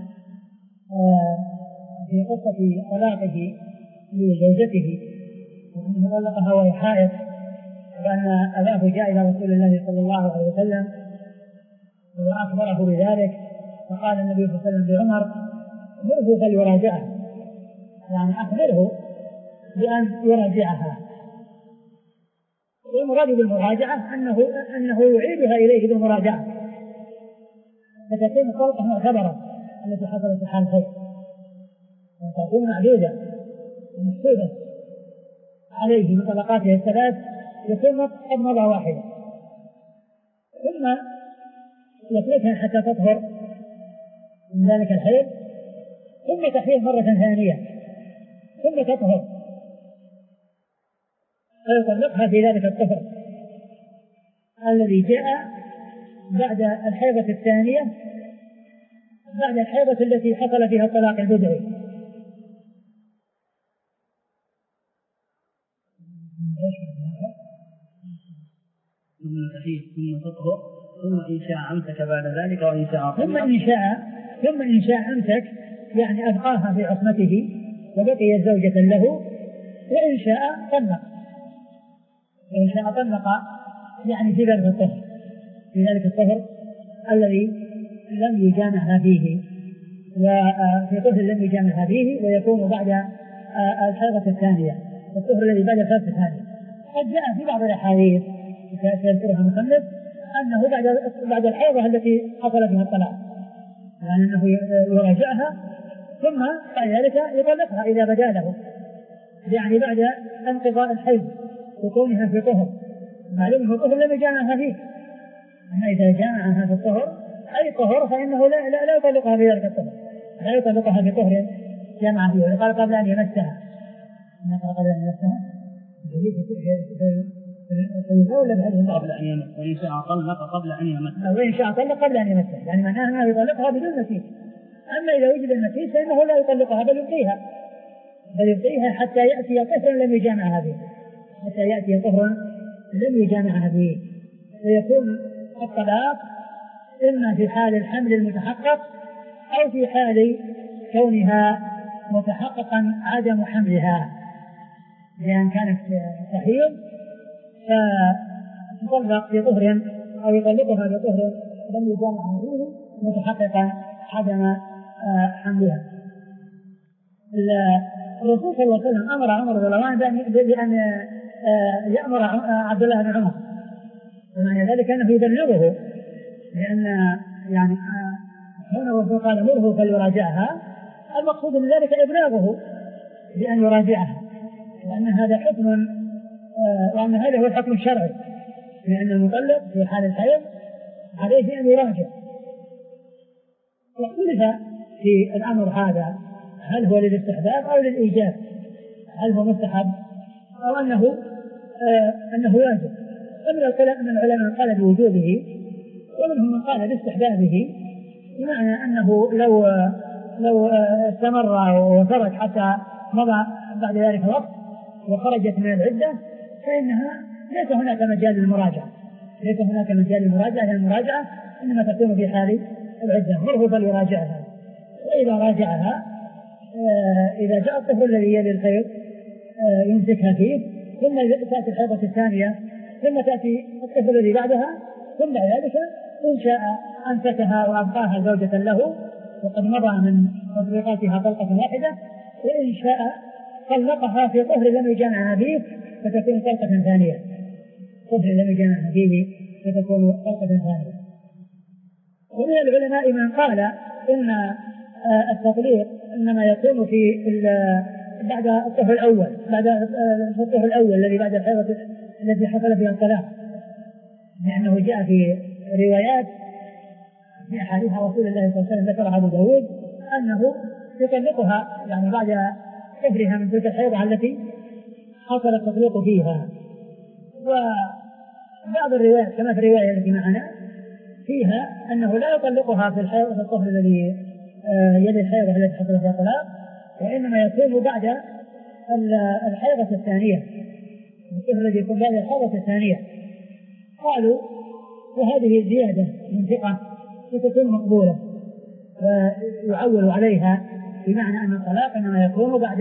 في قصة طلاقه لزوجته وأنه طلقها وهي حائض، وأن أباه جاء إلى رسول الله صلى الله عليه وسلم وأخبره بذلك، فقال النبي صلى الله عليه وسلم بعمر مره فليراجعها، يعني أخبره بأن يراجعها. والمراد بالمراجعة أنه أنه يعيدها إليه بالمراجعة فتكون الطلقة معتبرة التي حصلت في حال الخير، وتكون معدودة ومحسوبة عليه من طلقاته الثلاث، يكون قد مضى واحدة ثم يتركها حتى تطهر من ذلك الحيض، ثم تحيض مرة ثانية ثم تطهر فيطلقها في ذلك الطهر الذي جاء بعد الحيضة الثانية، بعد الحيضة التي حصل فيها الطلاق البدعي. ثم تحيض ثم تطهر ثم إن شاء أمسك بعد ذلك وإن شاء ثم إن شاء ثم إن شاء أمسك يعني أبقاها في عصمته وبقيت زوجة له، وإن شاء طلق، وإن شاء طلق يعني في ذلك الطهر في ذلك الطهر الذي لم يجامعها فيه، وفي طهر لم يجامعها فيه ويكون بعد الحيضة الثانية الطهر الذي بعد الحيضة الثانية. قد جاء في بعض الأحاديث سيذكرها المصنف أنه بعد بعد الحيضة التي حصل فيها الطلاق، يعني أنه يراجعها ثم بعد ذلك يطلقها إذا بدا له، يعني بعد انقضاء الحيض وكونها في طهر، معلوم أنه طهر لم يجامعها فيه، أما إذا جامعها في الطهر أي طهر فإنه لا, لا, لا يطلقها في ذلك الطهر، لا يطلقها في طهر جامعها فيه. وقال قبل أن يمسها قبل أن يمسها قبل أن يمس، وإن شاء طلق قبل أن يمس، وإن شاء طلق قبل أن يمس، يعني معناها أنه يطلقها بدون مسيس. أما إذا وجد المسيس فإنه لا يطلقها بل يبقيها بل يبقيها حتى يأتي طهر لم يجامعها به حتى يأتي طهر لم يجامعها به ويكون الطلاق إما في حال الحمل المتحقق أو في حال كونها متحققا عدم حملها، لأن كانت تحيض فتطلق في طهر أو يطلقها في طهر لم يجامعها فيه متحققا عدم حملها. الرسول صلى الله عليه وسلم أمر عمر رضي الله عنه بأن يأمر عبد الله بن عمر، ومعنى ذلك أنه يبلغه، لأن يعني هنا الرسول قال مره فليراجعها، المقصود من ذلك إبلاغه بأن يراجعها، لأن هذا حكم وأن هذا هو الحكم الشرعي، لأن المطلق في حال الحيض عليه أن يراجع. واختلف في الأمر هذا هل هو للاستحباب أو للإيجاب، هل هو مستحب أو أنه آه أنه واجب. ومن الكلام من العلماء قال بوجوبه ومنهم من قال باستحبابه، بمعنى أنه لو لو استمر وترك حتى مضى بعد ذلك الوقت وخرجت من العدة فإنها ليس هناك مجال للمراجعة ليس هناك مجال للمراجعة لأن المراجعة إنما تكون في حال العدة، مره فليراجعها. وإذا راجعها آه إذا جاء الطفل الذي يلي الخيط آه يمسكها فيه، ثم تأتي الحيضة الثانية، ثم تأتي الطفل الذي بعدها، ثم ذلك إن شاء أمسكها وأبقاها زوجة له وقد مضى من تطبيقاتها طلقة واحدة، وإن شاء طلقها في طهر لم يجامعها فيه فتكون طلقة ثانية طهر لم يجامعها فيه فتكون طلقة ثانية. ومن العلماء من قال إن التطليق إنما يكون في بعد الطهر الأول بعد الطهر الأول الذي بعد الحيضة التي حصل فيها الطلاق، لأنه جاء في روايات في أحاديث رسول الله صلى الله عليه وسلم ذكرها أبو داود أنه يطلقها يعني بعد طهرها من تلك الحيضة التي حصل التطليق فيها. وبعض الروايات كما في الرواية التي معنا فيها أنه لا يطلقها في الحيض في الطهر الذي يلي الحيضة التي حصل فيها طلاق، وإنما يكون بعد الحيضة الثانية، الطهر الذي يكون بعد الحيضة الثانية. قالوا وهذه زيادة من ثقة وتكون مقبولة ويعول عليها، بمعنى أن الطلاق إنما يكون بعد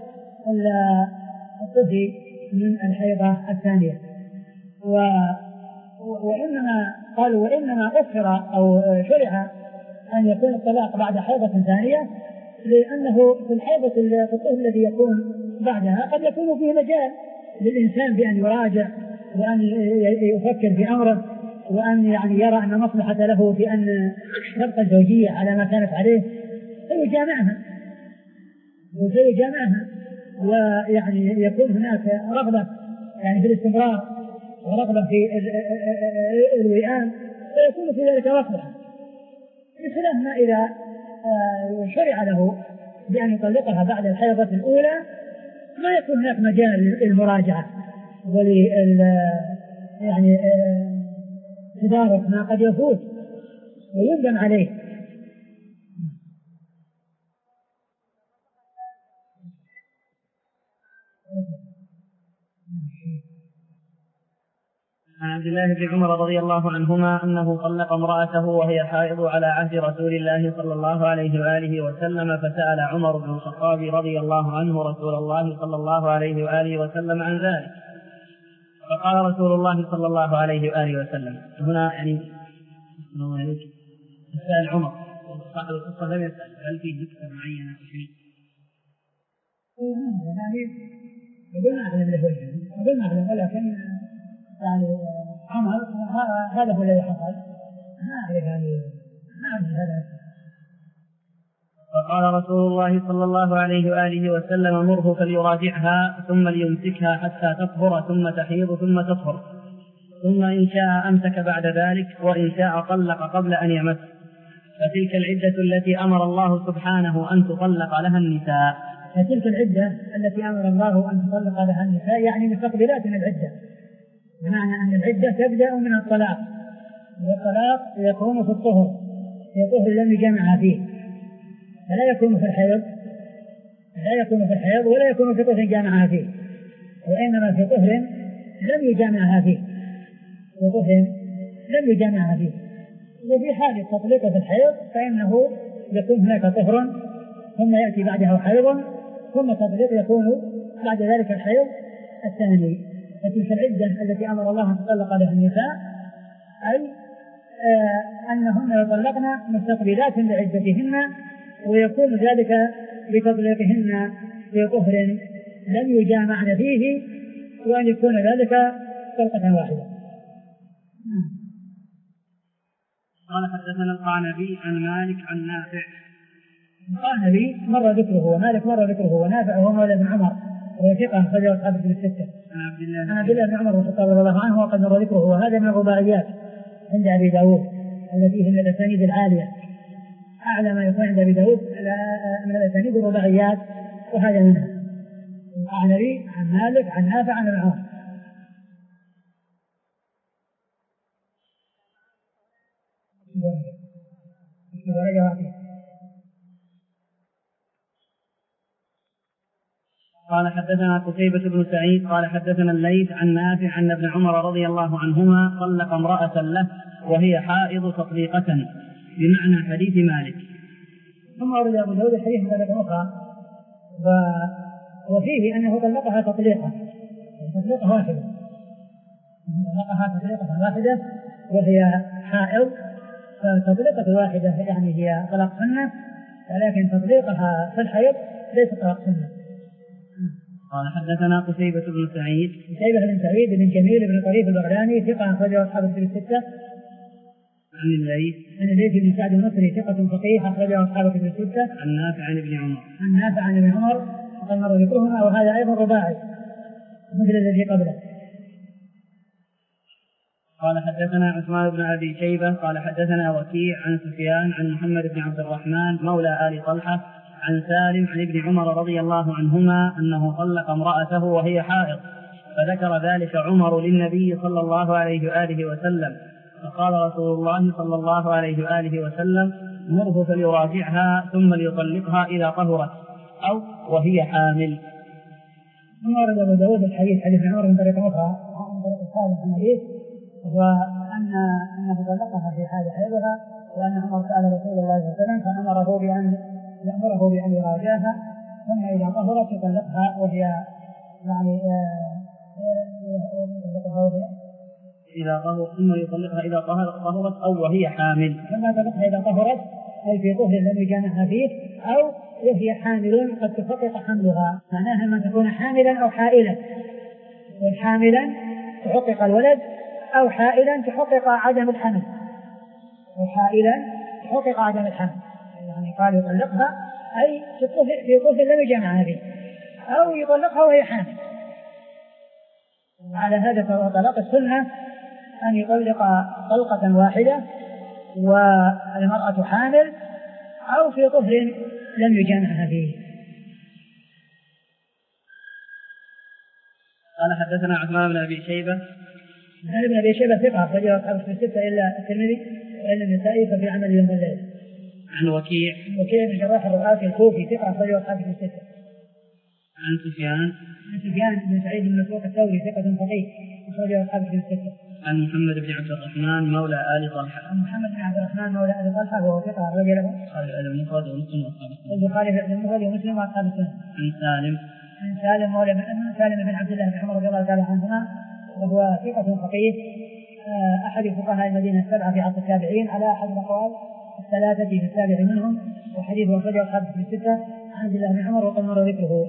الطهر من الحيضة الثانية. و... وإنما قالوا وإنما أخر أو شرع أن يكون الطلاق بعد حيضة ثانية، لأنه في الحيضة الطهر الذي يكون بعدها قد يكون فيه مجال للإنسان بأن يراجع وأن يفكر في أمره، وأن يعني يرى أن مصلحة له في أن تبقى الزوجية على ما كانت عليه فيجامعها وسيجامعها، ويعني يكون هناك رغبة يعني في الاستمرار ورغبة في الوئام، فيكون في ذلك مصلحة، بخلاف ما إذا شرع له بأن يطلقها بعد الحيضة الأولى ما يكون هناك مجال للمراجعة ول يعني تدارك ما قد يفوت ويندم عليه. عن عبد الله بن عمر رضي الله عنهما أنه طلق امرأته وهي حائض على عهد رسول الله صلى الله عليه وآله وسلم، فسأل عمر بن الخطاب رضي الله عنه رسول الله صلى الله عليه وآله وسلم عن ذلك، فقال رسول الله صلى الله عليه وآله وسلم. هنا يعني سأل عمر صاحب القصة لم يسأل هل في نكتة معينة أو شيء؟ قلنا أعلم له قلنا أعلم، ولكن يعني عمر هذا هو الذي حصل، ما أعرف يعني ما أعرف هذا. فقال رسول الله صلى الله عليه وآله وسلم مره فليراجعها ثم ليمسكها حتى تطهر ثم تحيض ثم تطهر، ثم إن شاء أمسك بعد ذلك وإن شاء طلق قبل أن يمس، فتلك العدة التي أمر الله سبحانه أن تطلق لها النساء. فتلك العدة التي أمر الله أن تطلق لها النساء يعني مستقبلات من العدة، بمعنى أن العدة تبدأ من الطلاق، والطلاق يكون في الطهر، في طهر لم يجامعها فيه، فلا يكون في الحيض لا يكون في الحيض ولا يكون في طهر جامعها فيه، وإنما في طهر لم يجامعها فيه في طهر لم يجامعها فيه. وفي حال التطليق في الحيض فإنه يكون هناك طهر ثم يأتي بعدها حيض ثم تطليق يكون بعد ذلك الحيض الثاني. فتلك العدة التي أمر الله أن تطلق لها النساء أي آه أنهن يطلقن مستقبلات لعدتهن، ويكون ذلك بتطليقهن في طهر لم يجامعن فيه، وأن يكون ذلك طلقة واحدة. قال حدثنا القعنبي عن مالك عن نافع. القعنبي مر ذكره ومالك مر ذكره ونافع هو مولى بن عمر وهو ثقة أخرجه أصحاب الكتب الستة. عن عبد الله بن عمر رضي الله عنه وقد مر ذكره، وهذا من الرباعيات عند أبي داود التي هي من الأسانيد العالية، أعلى ما يكون عند أبي داود من الأسانيد الرباعيات، وهذا منها. القعنبي عن مالك عن نافع عن ابن عمر. قال حدثنا قتيبة بن سعيد قال حدثنا الليث عن نافع عن ابن عمر رضي الله عنهما طلق امرأة له وهي حائض تطليقة بمعنى حديث مالك. ثم أورد أبو داود حديث مالك أخرى وفيه أنه طلقها تطليقة تطليقة واحدة طلقها تطليقة واحدة وهي حائض، فالتطليقة الواحدة يعني هي طلاق سنة، ولكن تطليقها في الحيض ليس طلاق سنة. قال حدثنا قتيبة بن سعيد قتيبة بن سعيد بن جميل بن طريف البغلاني ثقة أخرجه أصحاب الكتب الستة. عن الليث عن الليث بن سعد المصري ثقة فقيه أخرجه أصحاب الكتب الستة. عن نافع عن ابن عمر عن نافع عن ابن عمر وقد مر ذكرهما، وهذا أيضا رباعي مثل الذي قبله. قال حدثنا عثمان بن أبي شيبة قال حدثنا وكيع عن سفيان عن محمد بن عبد الرحمن مولى آل طلحة عن سالم عن ابن عمر رضي الله عنهما أنه طلق امرأته وهي حائض، فذكر ذلك عمر للنبي صلى الله عليه وآله وسلم، فقال رسول الله صلى الله عليه وآله وسلم: مره فليراجعها ثم ليطلقها إذا طهرت أو وهي حامل. ثم ورد أبو داود الحديث حديث عمر من طريق أخرى من طريق سالم عن أبيه، وأن أنه طلقها في حال حيضها، وأن عمر سأل رسول الله صلى الله عليه وسلم فأمره بأن يأمره بأن يراجعها ثم إذا طهرت يطلقها وهي يعني يطلقها وهي إذا طهرت ثم يطلقها إذا طهرت أو وهي حامل. ثم يطلقها إذا طهرت أي في طهر لم يجامعها فيه أو وهي حامل قد تحقق حملها، معناها ما تكون حاملا أو حائلا، والحاملا تحقق الولد أو حائلا تحقق عدم الحمل، وحائلا تحقق عدم الحمل. يعني قال يطلقها أي في طهر لم يجامعها فيه أو يطلقها وهي حامل. على هذا فهو طلاق السنة أن يطلق طلقة واحدة والمرأة حامل أو في طهر لم يجامعها فيه. قال حدثنا عثمان بن أبي شيبة. عثمان بن أبي شيبة ثقة أخرجه أصحاب الكتب الستة إلا الترمذي وإلا النسائي ففي عمل يوم الليل. عن وكيع. وكيع بن جراح الرؤاسي الكوفي ثقة أخرجه أصحاب الكتب الستة. عن سفيان. عن سفيان بن سعيد بن مسروق الثوري ثقة فقيه أخرجه أصحاب الكتب الستة. عن محمد بن عبد الرحمن مولى آل طلحة. عن محمد بن عبد الرحمن مولى آل طلحة وهو ثقة أخرج له المفرد ومسلم وأصحاب السنن. البخاري في المفرد ومسلم وأصحاب السنن. عن سالم. عن سالم مولى سالم بن عبد الله بن عمر رضي الله تعالى عنهما وهو ثقة فقيه أحد فقهاء المدينة السبعة في عصر التابعين على أحد الأقوال الثلاثة في السابع منهم، وحديث أخرجه أصحاب الكتب الستة عن عبد الله بن عمر وقد مر ذكره.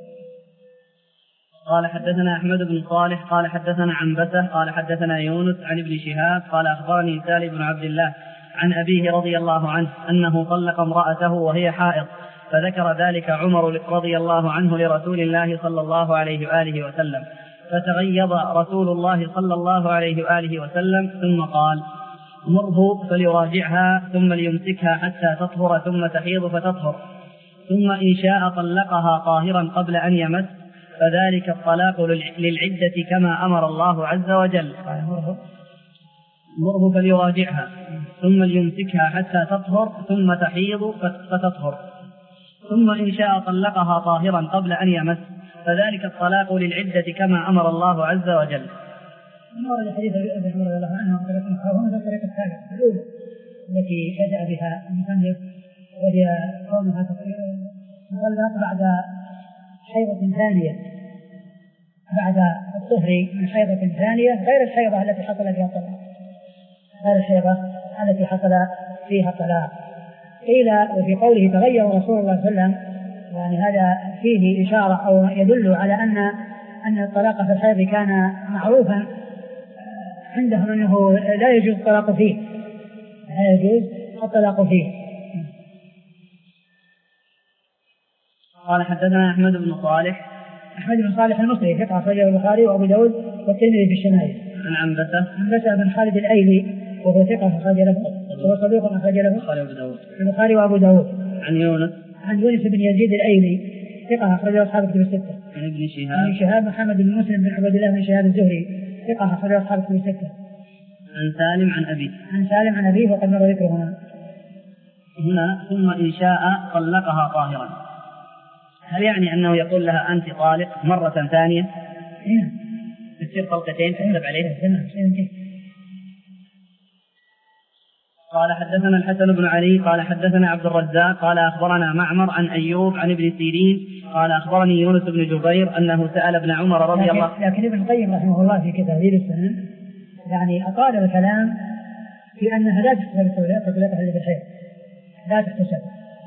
قال حدثنا أحمد بن صالح قال حدثنا عنبسة قال حدثنا يونس عن ابن شهاب قال أخبرني سالم بن عبد الله عن أبيه رضي الله عنه أنه طلق امرأته وهي حائض، فذكر ذلك عمر رضي الله عنه لرسول الله صلى الله عليه وآله وسلم، فتغيظ رسول الله صلى الله عليه وآله وسلم ثم قال: مره فليراجعها ثم ليمسكها حتى تطهر ثم تحيض فتطهر، ثم إن شاء طلقها طاهرا قبل أن يمس، فذلك الطلاق للعدة كما أمر الله عز وجل. مره فليراجعها ثم ليمسكها حتى تطهر ثم تحيض فتطهر، ثم إن شاء طلقها طاهرا قبل أن يمس، فذلك الطلاق للعدة كما أمر الله عز وجل. ورد حديث ابن عمر رضي الله عنه وهو الطريقة الثالثة الأولى التي بدأ بها المصنف، وهي كونها تطلق بعد حيضة ثانية، بعد الطهر من حيضة ثانية غير الحيضة التي حصل فيها الطلاق، غير الحيضة التي حصل فيها الطلاق. قيل وفي قوله تغير رسول الله صلى الله عليه وسلم، يعني هذا فيه إشارة أو يدل على أن أن الطلاق في الحيض كان معروفا عندهم أنه لا يجوز الطلاق فيه، لا يجوز الطلاق فيه. قال حدثنا أحمد بن صالح. أحمد بن صالح المصري ثقة أخرجه البخاري وأبو داود والترمذي في الشمائل. عن عنبسة. عنبسة بن خالد الأيلي وهو ثقة أخرج له، وهو صدوق أخرج له البخاري وأبو داود. عن يونس. عن يونس بن يزيد الأيلي ثقة أخرجه أصحاب الكتب الستة. عن ابن شهاب. عن شهاب محمد بن مسلم بن عبد الله بن شهاب الزهري ثقة أخرجه أصحاب الكتب الستة. عن سالم عن أبيه. عن سالم عن أبيه وقد مر ذكره هنا. هنا ثم إن شاء طلقها طاهرا، هل يعني أنه يقول لها أنت طالق مرة ثانية؟ نعم. تصير طلقتين تكتب عليه؟ نعم. قال حدثنا الحسن بن علي قال حدثنا عبد الرزاق قال أخبرنا معمر عن أيوب عن ابن سيرين قال أخبرني يونس بن جبير أنه سأل ابن عمر رضي الله عنه. لكن ابن القيم رحمه الله في كتاب تهذيب السنن يعني أطال الكلام في أنها لا تحتسب التطليقة اللي بالحيض، لا تحتسب،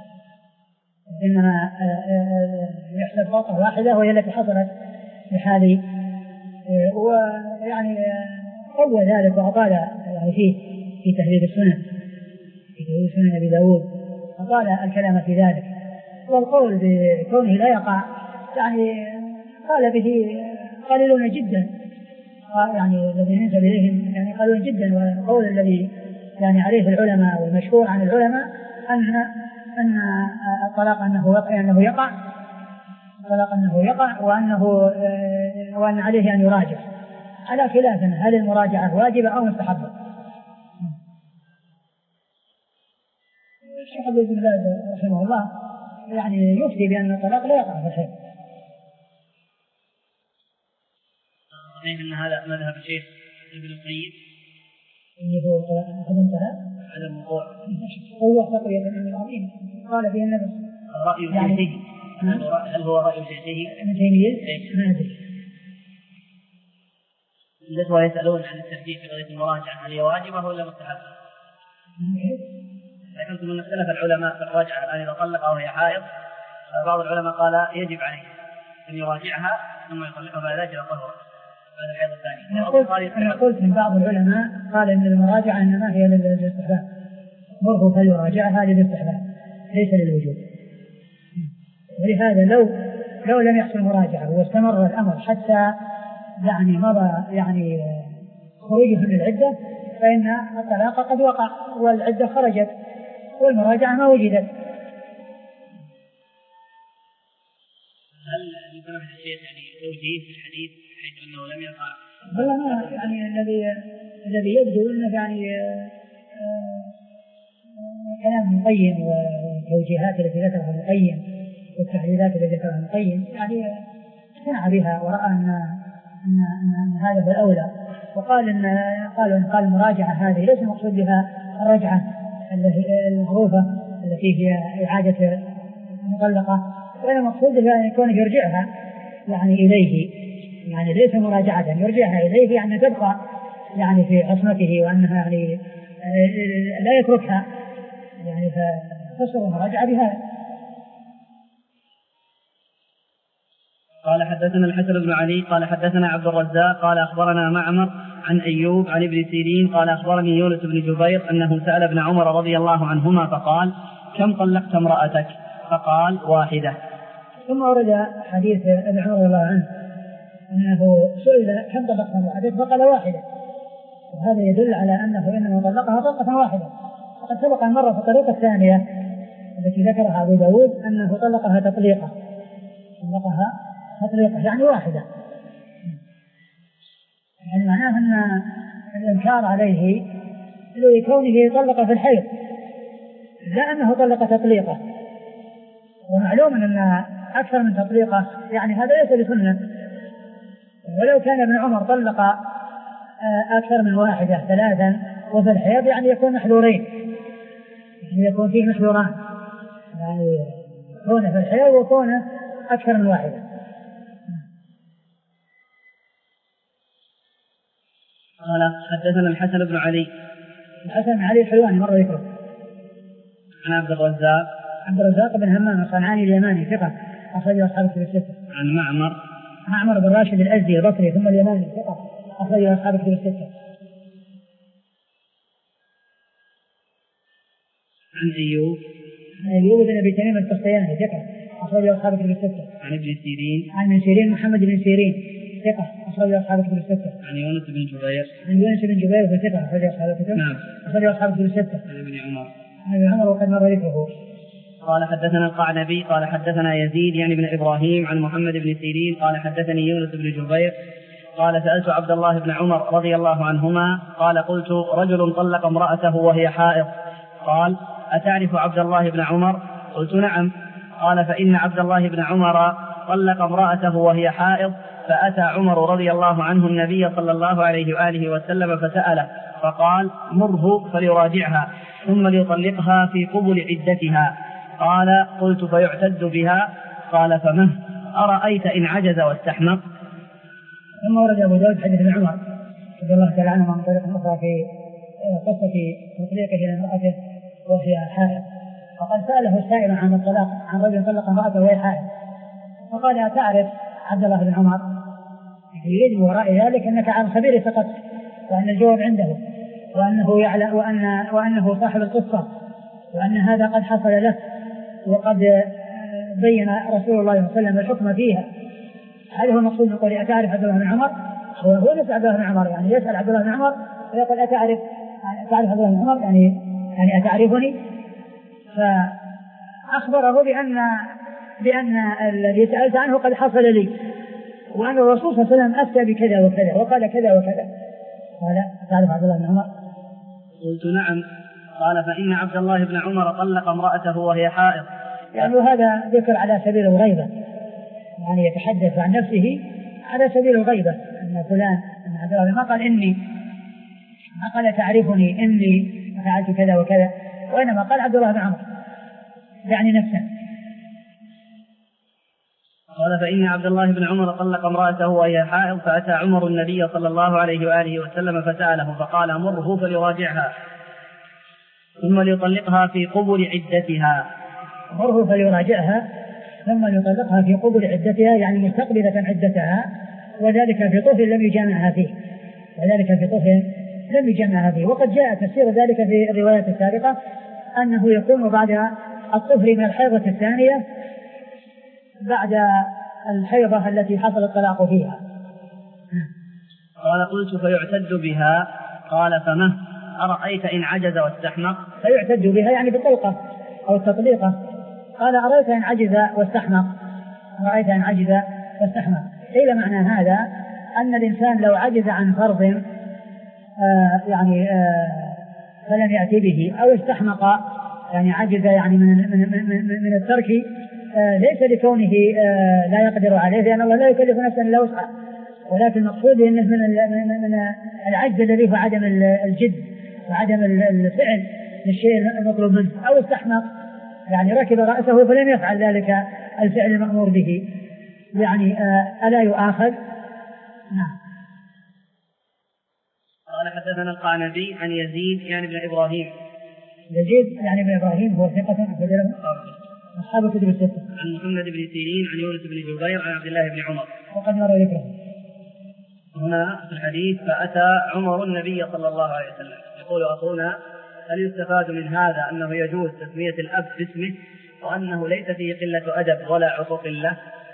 إنما يحسب طلقة واحدة وهي التي حصلت بحال، ويعني قوى ذلك وأطال يعني فيه في تهذيب السنن في تهذيب سنن أبي داود، أطال الكلام في ذلك. والقول بكونه لا يقع يعني قال به قليلون جدا، يعني الذين ينسب إليهم يعني قليلون جدا. والقول الذي يعني عليه العلماء والمشهور عن العلماء أن أن الطلاق أنه يقع أنه يقع الطلاق أنه يقع وأنه وأن عليه أن يراجع، على خلاف هل المراجعة واجبة أو مستحبة. الشيخ عبد العزيز رحمه الله يعني يفتي بأن الطلاق لا يقع في الحيض. صحيح أن هذا مذهب الشيخ ابن القيم اللي هو هذا انتهى عدم وقوع هو تقوية الإمام العظيم قال فيه النبي رأي يعني شيخه. هل هو رأي شيخه ابن تيمية؟ ما أدري. النسوة يسألون عن الترتيب في قضية المراجعة هل هي واجبة ولا مستحبة؟ لكن من اختلف العلماء في الرجعة أن إذا طلق وهي حائض بعض العلماء قال يجب عليه أن يراجعها ثم يطلقها بعد ذلك إلى طهر بعد الحيض الثاني. أنا قلت من بعض العلماء قال إن المراجعة إنما هي للاستحباب، مره فليراجعها للاستحباب ليس للوجوب. ولهذا لو لو لم يحصل مراجعة واستمر الأمر حتى يعني مضى يعني خروجه من العدة فإن الطلاق قد وقع والعدة خرجت والمراجعة ما وجدت. هل لسماحة الشيخ يعني توجيه في الحديث حيث أنه لم يقع؟ والله ما يعني الذي الذي يبدو أنه يعني كلام مقيم والتوجيهات التي ذكرها مقيم والتحليلات التي ذكرها مقيم يعني اقتنع بها ورأى أن أن أن هذا هو الأولى، وقال إن قالوا إن قال المراجعة هذه ليس المقصود بها الرجعة المعروفة التي هي إعادة المطلقة، وإنما المقصود بها أن يكون يرجعها يعني إليه، يعني ليس مراجعة يرجعها إليه يعني تبقى يعني في عصمته وأنها يعني لا يتركها يعني فتصل المراجعة بهذا. قال حدثنا الحسن بن علي قال حدثنا عبد الرزاق قال أخبرنا معمر عن أيوب عن ابن سيرين قال أخبرني يونس بن جبير أنه سأل ابن عمر رضي الله عنهما فقال كم طلقت امرأتك؟ فقال واحدة. ثم ورد حديث ابن عمر رضي الله عنه أنه سئل كم طلقت امرأتك فقال واحدة، وهذا يدل على أنه إنما طلقها طلقة واحدة. وقد سبق مرة في الطريقة الثانية التي ذكرها أبو داود أنه طلقها تطليقة طلقها تطليقة يعني واحدة، يعني معناه أن الإنكار عليه لكونه طلق في الحيض لا أنه طلق تطليقة، ومعلوم أن أكثر من تطليقة يعني هذا ليس بسنة، ولو كان ابن عمر طلق أكثر من واحدة ثلاثا وفي الحيض يعني يكون محذورين، يعني يكون فيه محذوران يعني كونه في الحيض وكونه أكثر من واحدة. قال حدثنا الحسن بن علي الحسن بن علي الحلواني مرة يكره عن عبد الرزاق عبد الرزاق بن همام الصنعاني اليماني ثقة أخرجه أصحاب الكتب الستة. عن معمر معمر بن راشد الأزدي البصري ثم اليماني ثقة أخرجه أصحاب الكتب الستة. عن أيوب عن أيوب بن أبي تميم السختياني ثقة أخرجه أصحاب الكتب الستة. عن ابن سيرين عن ابن سيرين محمد بن سيرين ثقة أخرجه أصحاب الكتب الستة. عن يونس بن جبير عن يونس بن جبير في ثقة أخرجه أصحاب الكتب. نعم أخرجه أصحاب الكتب الستة. عن ابن عمر عن ابن عمر وقد مر ذكره. قال حدثنا القعنبي قال حدثنا يزيد يعني بن إبراهيم عن محمد بن سيرين قال حدثني يونس بن جبير قال سألت عبد الله بن عمر رضي الله عنهما قال قلت رجل طلق امرأته وهي حائض قال أتعرف عبد الله بن عمر؟ قلت نعم. قال فإن عبد الله بن عمر طلق امرأته وهي حائض فأتى عمر رضي الله عنه النبي صلى الله عليه وآله وسلم فسأله فقال مره فليراجعها ثم ليطلقها في قبل عدتها. قال قلت فيعتد بها؟ قال فمه أرأيت إن عجز واستحمق. ثم ورد أبو داود حديث ابن عمر رضي الله تعالى عنه عن طريق أخرى في قصة تطليقه لامرأته وهي حائض، فقد سأله السائل عن الطلاق عن رجل طلق امرأته وهي حائض فقال أتعرف عبد الله بن عمر؟ يريد وراء ذلك أنك عن خبير ثقة وأن الجواب عنده وأنه يعلم وأن وأنه صاحب القصة وأن هذا قد حصل له وقد بين رسول الله صلى الله عليه وسلم الحكم فيها. هذا هو المقصود يقول أتعرف عبد الله بن عمر؟ هو هو يسأل عبد الله بن عمر يعني يسأل عبد الله بن عمر ويقول أتعرف أتعرف عبد الله بن عمر يعني يعني أتعرفني؟ أخبره بأن بأن الذي سألت عنه قد حصل لي، وأن الرسول صلى الله عليه وسلم أفتى بكذا وكذا وقال كذا وكذا. قال تعرف عبد الله بن عمر؟ قلت نعم. قال فإن عبد الله بن عمر طلق امرأته وهي حائض. يعني هذا ذكر على سبيل الغيبة، يعني يتحدث عن نفسه على سبيل الغيبة، أن فلان أن عبد الله ما قال إني، ما قال تعرفني إني فعلت كذا وكذا، وإنما قال عبد الله بن عمر يعني نفسه. قال فإن عبد الله بن عمر طلق امرأته وهي حائض، فأتى عمر النبي صلى الله عليه وآله وسلم فسأله فقال مره فليراجعها ثم ليطلقها في قبل عدتها. مره فليراجعها ثم ليطلقها في قبل عدتها، يعني مستقبلة عدتها، وذلك في طهر لم يجامعها فيه، وذلك في طهر لم يجامعها فيه. وقد جاء تفسير ذلك في الروايات السابقة أنه يكون بعد الطهر من الحيضة الثانية بعد الحيضة التي حصل الطلاق فيها. قال قلت فيعتد بها. قال فمه أرأيت إن عجز واستحمق؟ فيعتد بها يعني بالطلقة أو التطليقة. قال أرأيت إن عجز واستحمق، أرأيت إن عجز واستحمق. قيل معنى هذا أن الإنسان لو عجز عن فرض آه يعني آه فلم يأتي به، أو استحمق يعني عجز يعني من, من, من, من الترك، آه ليس لكونه آه لا يقدر عليه، لأن الله لا يكلف نفسا إلا وسعها، ولكن المقصود أنه من, من, من العجز الذي هو عدم الجد وعدم الفعل للشيء المطلوب منه. أو استحمق يعني ركب رأسه فلم يفعل ذلك الفعل المأمور به، يعني آه ألا يؤاخذ. نعم. قال حدثنا القعنبي عن يزيد يعني ابن إبراهيم. يزيد يعني ابن إبراهيم هو ثقة أخرجه أصحاب الكتب الستة. عن محمد بن سيرين عن يونس بن جبير عن عبد الله بن عمر. وقد مر ذكره. هنا في الحديث فأتى عمر النبي صلى الله عليه وسلم. يقول أخونا هل يستفاد من هذا أنه يجوز تسمية الأب باسمه وأنه ليس فيه قلة أدب ولا عقوق الله؟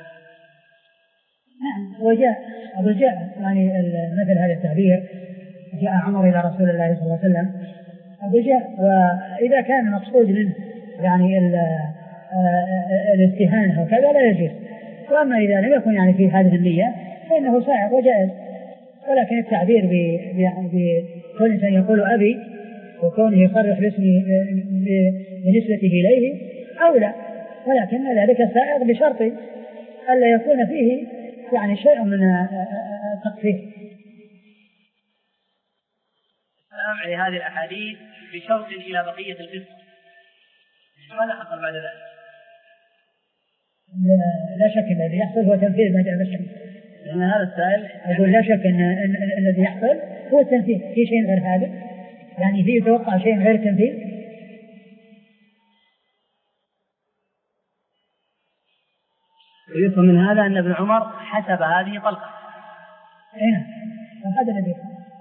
نعم. وجاء وجاء يعني مثل هذا التعبير، جاء عمر إلى رسول الله صلى الله عليه وسلم وجاء، وإذا كان مقصود منه يعني الاستهانة وكذا لا يجوز، وأما إذا لم يكن يعني في هذه النية فإنه سائغ وجائز. ولكن التعبير بكل إنسان يقول أبي وكونه يصرح باسمه بنسبته إليه أولى، ولكن ذلك سائغ بشرط ألا يكون فيه يعني شيء من التقصير. سامع لهذه الأحاديث بشوق إلى بقية القصة، ماذا حصل بعد ذلك؟ لا شك أن الذي يحصل هو تنفيذ ما جاء بالشمس، لأن هذا السائل أقول لا شك أن الذي يحصل هو التنفيذ، في شيء غير هذا يعني فيه يتوقع شيء غير التنفيذ. ويفهم من هذا أن ابن عمر حسب هذه طلقة. أين هذا الذي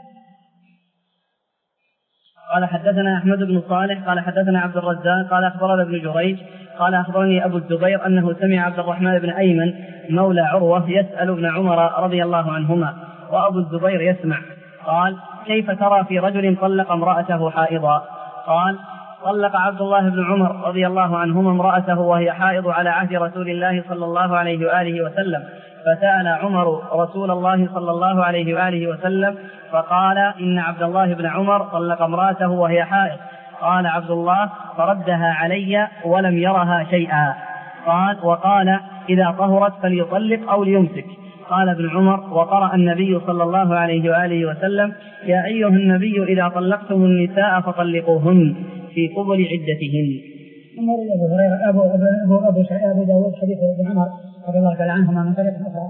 قال حدثنا أحمد بن صالح قال حدثنا عبد الرزاق قال أخبرنا ابن جريج قال أخبرني أبو الزبير أنه سمع عبد الرحمن بن أيمن مولى عروة يسأل ابن عمر رضي الله عنهما وأبو الزبير يسمع. قال كيف ترى في رجل طلق امرأته حائضا؟ قال طلق عبد الله بن عمر رضي الله عنهما امرأته وهي حائض على عهد رسول الله صلى الله عليه وآله وسلم، فسأل عمر رسول الله صلى الله عليه وآله وسلم فقال إن عبد الله بن عمر طلق امرأته وهي حائض. قال عبد الله فردها علي ولم يرها شيئا. قال وقال إذا طهرت فليطلق أو ليمسك. قال ابن عمر وقرأ النبي صلى الله عليه وآله وسلم يا أيها النبي إذا طلقتم النساء فطلقوهن في قبل عدتهن. أمر أبو هريرة أبو أبو أبو أبو داود حديث ابن عمر رضي الله تعالى عنهما من طريق أخرى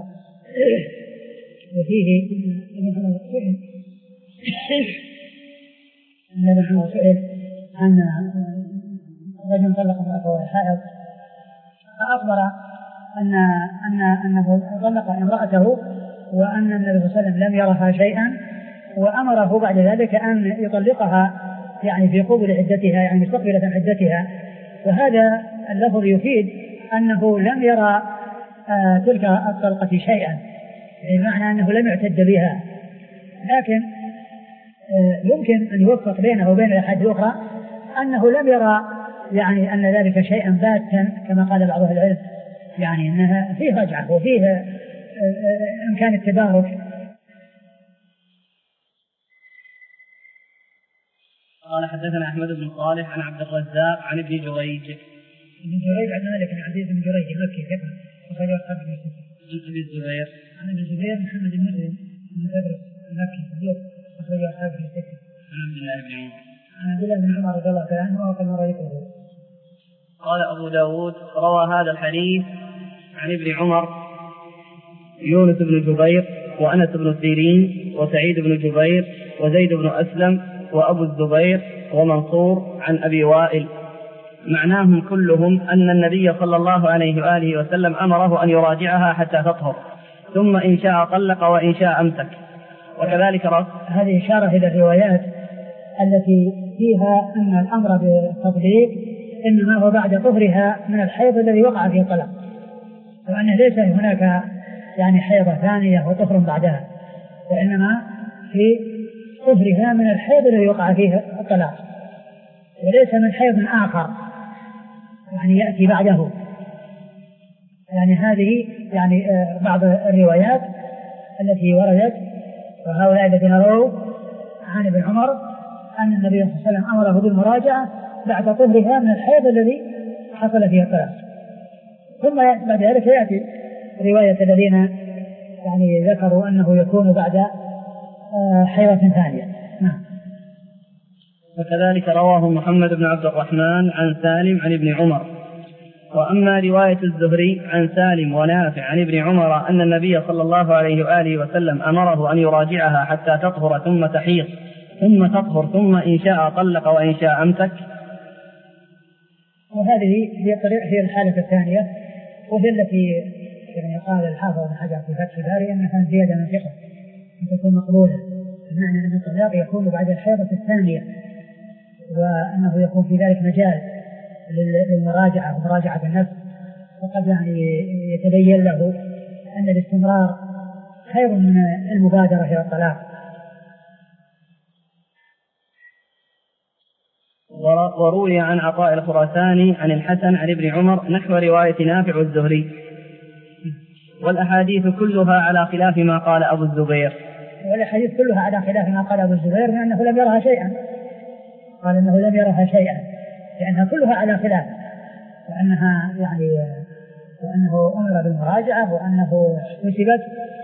وفيه ابن عمر سئل أن ابن عمر سئل عن رجل طلق امرأته وهي حائض، فأخبر أن أن أنه طلق امرأته وأن النبي صلى الله عليه وسلم لم يرها شيئا، وأمره بعد ذلك أن يطلقها يعني في قبل عدتها يعني مستقبلة عدتها. وهذا اللفظ يفيد أنه لم يرى آه تلك الطلقة شيئا، بمعنى أنه لم يعتد بها، لكن آه يمكن أن يوفق بينه وبين الأحاديث الأخرى أنه لم يرى يعني أن ذلك شيئا باتا كما قال بعض أهل العلم، يعني أنها فيه رجعة وفيه إمكان التدارك. قال حدثنا أحمد بن صالح عن عبد الرزاق عن ابن جريج. ابن جريج عن مالك بن عزيز بن جريج مكي ثقة أخرجه أصحاب الكتب. عن أبي الزبير. عن أبي الزبير محمد بن مسلم بن تدرس المكي صدوق أخرجه أصحاب الكتب. عن عبد الله بن عمر. عن عبد الله بن عمر رضي الله تعالى عنه وقد مر ذكره. قال أبو داود روى هذا الحديث عن ابن عمر يونس بن جبير وأنس بن سيرين وسعيد بن جبير وزيد بن أسلم وأبو الزبير ومنصور عن أبي وائل، معناهم كلهم أن النبي صلى الله عليه وآله وسلم أمره أن يراجعها حتى تطهر، ثم إن شاء طلق وإن شاء أمسك. وكذلك رأس هذه إشارة إلى الروايات التي فيها أن الأمر بالتطليق إنما هو بعد طهرها من الحيض الذي وقع فيه الطلاق، وأن ليس هناك يعني حيضة ثانية وطهر بعدها، وإنما في طهرها من الحيض الذي وقع فيه الطلاق، وليس من حيض آخر يعني يأتي بعده. يعني هذه يعني بعض الروايات التي وردت، وهؤلاء الذين رووا عن ابن عمر أن النبي صلى الله عليه وسلم أمره بالمراجعة بعد طهرها من الحيض الذي حصل فيه الطلاق. ثم بعد ذلك يأتي رواية الذين يعني ذكروا أنه يكون بعد حيضة ثانية. نعم. وكذلك رواه محمد بن عبد الرحمن عن سالم عن ابن عمر. وأما رواية الزهري عن سالم ونافع عن ابن عمر أن النبي صلى الله عليه وآله وسلم أمره أن يراجعها حتى تطهر ثم تحيض ثم تطهر ثم إن شاء طلق وإن شاء أمسك، وهذه هي طريقة هي الحالة الثانية، وهي التي يعني قال الحافظ بن حجر في فتح الباري أنها زيادة من ثقة أن تكون مقبولة، بمعنى أن الطلاق يكون بعد الحيضة الثانية، وأنه يكون في ذلك مجال للمراجعة ومراجعة النفس، وقد يعني يتبين له أن الاستمرار خير من المبادرة إلى الطلاق. وروي عن عطاء الخراساني عن الحسن عن ابن عمر نحو رواية نافع الزهري، والأحاديث كلها على خلاف ما قال أبو الزبير. والأحاديث كلها على خلاف ما قال أبو الزبير، لأنه لم يرها شيئا، قال أنه لم يرها شيئا، لأنها كلها على خلاف، وأنها يعني وأنه أمر بالمراجعة وأنه نسبت،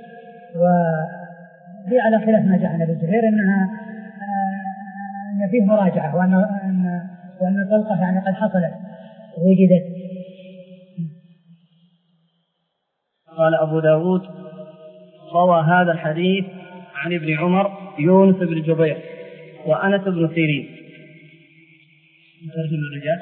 وهي على خلاف ما جاء عن أبو الزبير أنها أن فيه مراجعة، وأن أن وأن الطلقة يعني قد حصلت وجدت. قال أبو داود روى هذا الحديث عن ابن عمر يونس بن جبير وأنس بن سيرين. ترجم الرجال.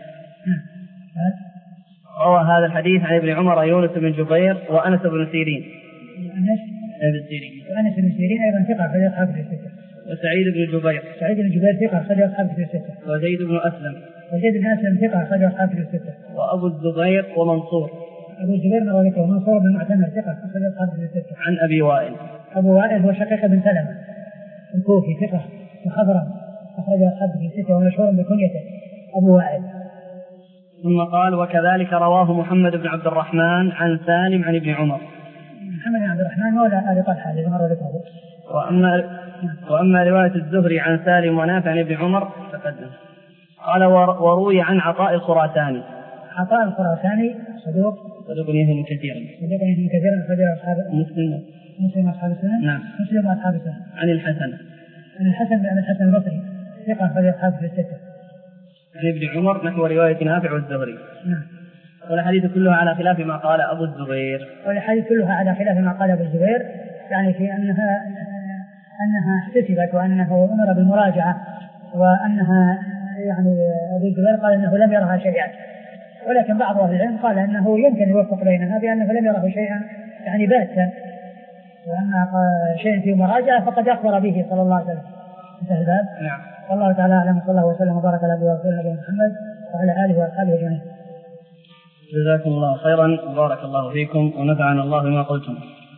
روى هذا الحديث عن ابن عمر يونس بن جبير وأنس بن سيرين. أنس بن سيرين. وأنس بن سيرين أيضا ثقة أخرج أصحاب الستة. وسعيد بن جبير. سعيد بن جبير ثقة أخرج أصحاب الستة. وزيد بن أسلم. وزيد بن أسلم ثقة أخرج أصحاب الستة. وأبو الزبير ومنصور. أبو الزبير مرويته ومنصور بن معتمر ثقة أخرج أصحاب الستة. عن أبي وائل. أبو وائل هو شقيق بن سلمة الكوفي ثقة وخضرا أخرج أصحاب الستة ومشهور بكنيته أبو وائل. ثم قال وكذلك رواه محمد بن عبد الرحمن عن سالم عن ابن عمر. محمد بن عبد الرحمن مولى آل طلحة الذي مر ذكره. وأما وأما رواية الزهري عن سالم ونافع عن ابن عمر تقدم. قال وروي عن عطاء الخراساني. عطاء الخراساني صدوق صدوق يهم كثيرا. صدوق يهم كثيرا أخرج أصحاب مسلم. مسلم أصحاب السنة. نعم. مسلم أصحاب السنة. عن الحسن. عن الحسن بن الحسن البصري ثقة أخرج أصحاب الستة. عن ابن عمر نحو رواية نافع والزهري. نعم. والحديث كلها على خلاف ما قال أبو الزبير. والحديث كلها على خلاف ما قال أبو الزبير، يعني في أنها أنها احتسبت وأنه أمر بالمراجعة، وأنها يعني أبو الزبير قال أنه لم يرها شيئا، ولكن بعض أهل العلم قال أنه يمكن يوفق بينها بأنه لم يره شيئا يعني باتا، وأن شيء في مراجعة فقد أخبر به صلى الله عليه وسلم. انتهى الباب. نعم. والله تعالى أعلم، صلى الله وسلم وبارك على نبينا محمد وعلى آله وأصحابه أجمعين. جزاكم الله خيرا وبارك الله فيكم ونفعنا الله بما قلتم.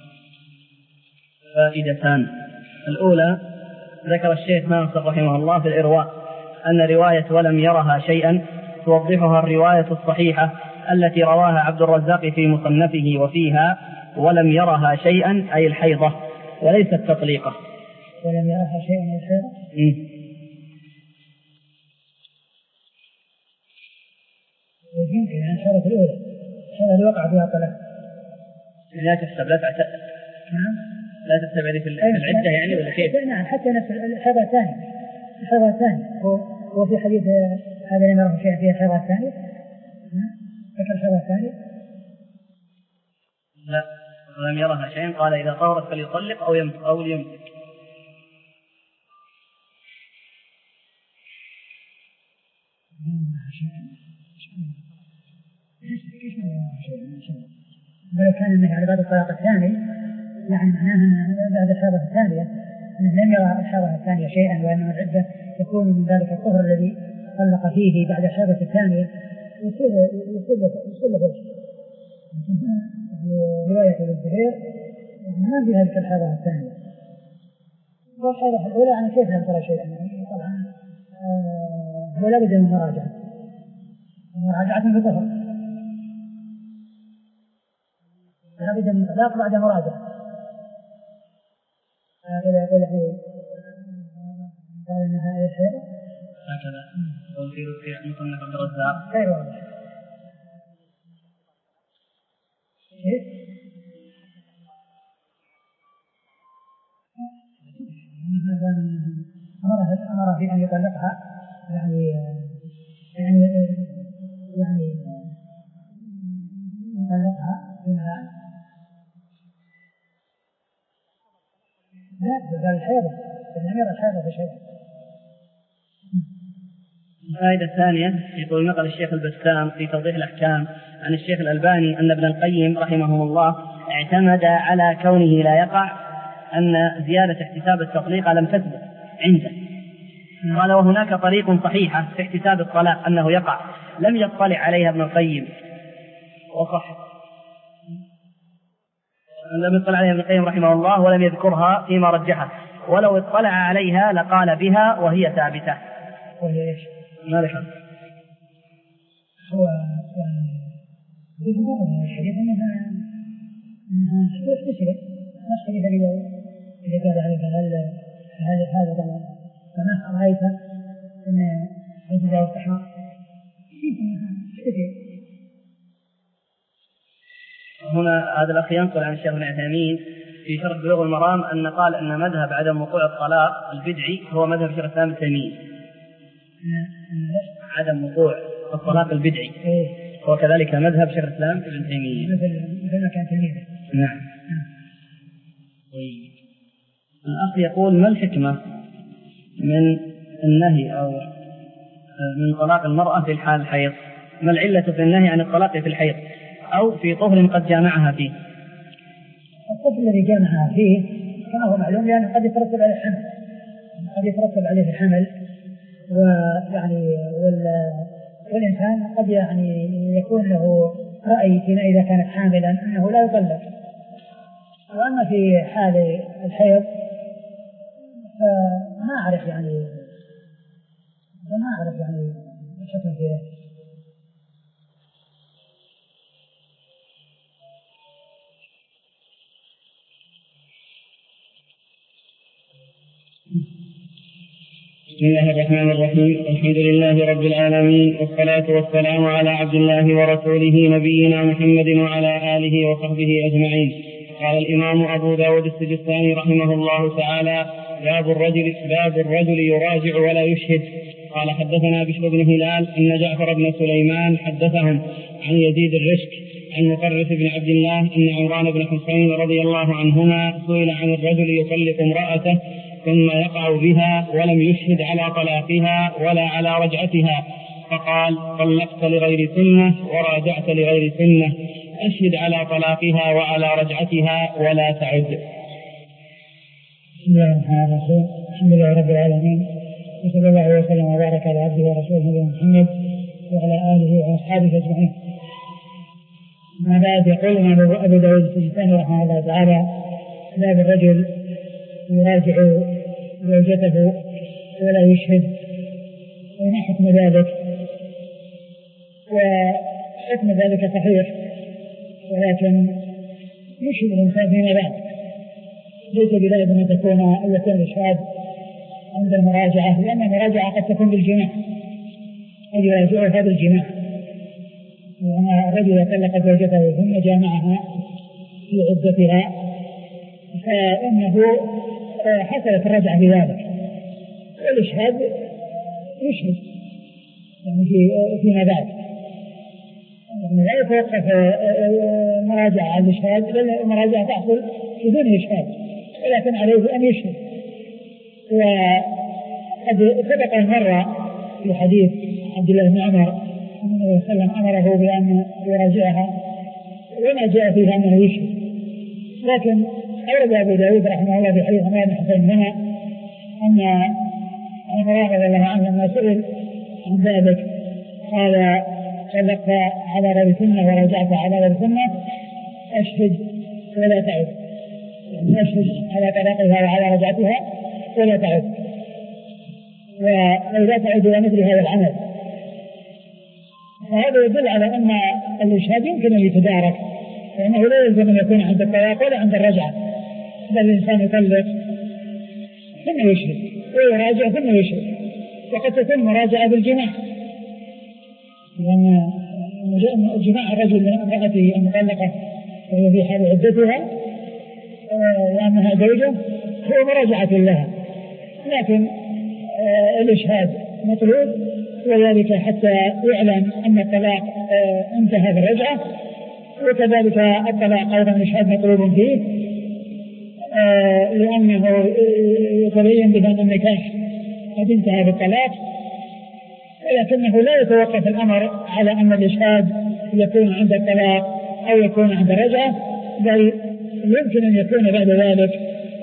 فائدتان. الأولى ذكر الشيخ ناصر رحمه الله في الإرواء أن رواية ولم يرها شيئا توضحها الرواية الصحيحة التي رواها عبد الرزاق في مصنفه وفيها ولم يرها شيئا أي الحيضة وليست تطليقة. ولم يرها شيئا أي الحيضة. يمكن أن الحالة الأولى الحالة اللي وقع فيها الطلاق لا تحسب لا تعتقد. نعم. لا تحسب هذه في العدة يعني ولا كيف؟ نعم حتى نفس الحالة الثانية الحالة الثانية هو هو في حديث هذا لم يره شيئا فيها الحالة الثانية. ذكر الحالة الثانية. لا ولم يرها شيئا قال إذا طهرت فليطلق أو يمسك أو يمسك. ولو كان النهي على بعد الطلاق الثاني يعني معناها أن بعد الحالة الثانية أنه لم يرى الحالة الثانية شيئا وأن العدة يكون من ذلك الطهر الذي طلق فيه بعد الحالة الثانية يصير يصير يصير له وجه. لكن هنا رواية الزهير ما في هذه الحالة الثانية. والحالة الأولى يعني كيف لم ترى شيئا طبعا هو لا بد من مراجعة مراجعة في الظهر لا بد من طلاق بعد مراجعة. هذا يقول لي قال إنها أي شيء هكذا وفي في مصنف عبد الرزاق غير واضح. إيه؟ أمر أمر في أن يطلقها يعني يعني يعني يطلقها بما لا قال الحيضة لم يرى الحيضة في شيء. الفائدة الثانية يقول نقل الشيخ البسام في توضيح الأحكام عن الشيخ الألباني أن ابن القيم رحمه الله اعتمد على كونه لا يقع أن زيادة احتساب التطليق لم تثبت عنده. قال وهناك طريق صحيحة في احتساب الطلاق أنه يقع لم يطلع عليها ابن القيم وصح لم يطلع عليها ابن القيم رحمه الله ولم يذكرها فيما رجحه ولو اطلع عليها لقال بها وهي ثابتة. وهي ايش؟ ما لحظ هو يعني يقول من الحديث انها انها تشرك نفس حديث ابي داود اللي قال عليه هل هل هذا كما فما رايت ان حديث داود تحرى كيف انها تشرك. هنا هذا الأخ ينقل عن الشيخ ابن عثيمين في شرح بلوغ المرام أن قال أن مذهب عدم وقوع الطلاق البدعي هو مذهب شيخ الإسلام ابن تيمية. عدم وقوع الطلاق البدعي هو كذلك مذهب شيخ الإسلام ابن تيمية مثل ما كان تلميذه. نعم. طيب الأخ يقول ما الحكمة من النهي أو من طلاق المرأة في الحال الحيض؟ ما العلة في النهي عن الطلاق في الحيض أو في طهر قد جامعها فيه؟ الطفل الذي جامعها فيه كما هو معلوم لأنه قد يترتب عليه الحمل قد يترتب عليه الحمل ويعني والإنسان قد يعني يكون له رأي فيما إذا كانت حاملا أنه لا يطلق. وأما في حال الحيض فما أعرف يعني ما أعرف يعني الحكم في ذلك. بسم الله الرحمن الرحيم. الحمد لله رب العالمين والصلاة والسلام على عبد الله ورسوله نبينا محمد وعلى آله وصحبه أجمعين. قال الإمام أبو داود السجستاني رحمه الله تعالى باب الرجل باب الرجل يراجع ولا يشهد. قال حدثنا بشر بن هلال أن جعفر بن سليمان حدثهم عن يزيد الرشك عن مطرف بن عبد الله أن عمران بن حسين رضي الله عنهما سئل عن الرجل يطلق امرأته ثم يقع بها ولم يشهد على طلاقها ولا على رجعتها فقال طلقت لغير سنة وراجعت لغير سنة أشهد على طلاقها وعلى رجعتها ولا تعد. بسم الله الرحمن الرحيم. الحمد لله رب العالمين وصلى الله وسلم وبارك على عبده ورسوله نبينا محمد وعلى آله وأصحابه أجمعين. ما بعد يقول الإمام أبو داود السجستاني رحمه الله تعالى باب الرجل يراجع زوجته ولا يشهد وما حكم ذلك. وحكم ذلك صحيح، ولكن يشهد الإنسان فيما بعد، ليس بلازم أن تكون أن يكون الإشهاد عند المراجعة، لأن المراجعة قد تكون بالجماع، قد يراجعها بالجماع، وأن الرجل طلق زوجته ثم جامعها في عدتها فإنه حصلت الرجعة في ذلك، والإشهاد يشهد يعني فيما بعد، يعني لا يتوقف مراجعة على الإشهاد، بل المراجعة تحصل بدون إشهاد، ولكن عليه أن يشهد. وقد سبق مرة في حديث عبد الله بن عمر النبي صلى الله عليه وسلم أمره بأن يراجعها وما جاء فيه أنه يشهد، لكن أورد أبو داود رحمه الله في حديث عمر بن حسين هنا أن عمر رضي الله عنه لما سئل عن ذلك قال طلقت على غير سنة ورجعت على غير سنة أشهد ولا تعد، يعني أشهد على طلاقها وعلى رجعتها ولا تعد، ولا تعد إلى مثل هذا العمل. وهذا يدل على أن الإشهاد يمكن أن يتدارك، لأنه لا يلزم أن يكون عند الطلاق ولا عند الرجعة، بل الإنسان يطلق ثم يشهد ويراجع ثم يشهد، وقد تكون مراجعة بالجماع، لأن جماع الرجل لامرأته المطلقة وهي في حال عدتها لأنها زوجة هو مراجعة لها، لكن الإشهاد مطلوب، وذلك حتى يعلم أن الطلاق انتهى بالرجعة، وكذلك الطلاق أيضا الإشهاد مطلوب فيه لأنه يتبين بأن النكاح قد انتهى بالطلاق، ولكنه لا يتوقف الأمر على أن الإشهاد يكون عند الطلاق أو يكون عند الرجعة، بل يمكن أن يكون بعد ذلك.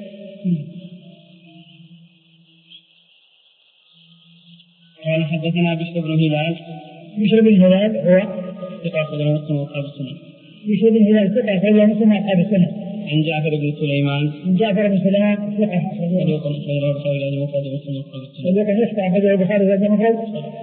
قال حدثنا بشر بن هلال. بشر بن هلال هو ثقة أخرجه مسلم وأصحاب السنن. بشر بن هلال ثقة أخرجه مسلم وأصحاب السنن. عن جعفر بن سليمان. عن جعفر بن سليمان ثقة صدوق أخرجه البخاري وأبو داود ومسلم وأصحاب السنن. صدوق يخطئ أخرجه البخاري وأبو داود.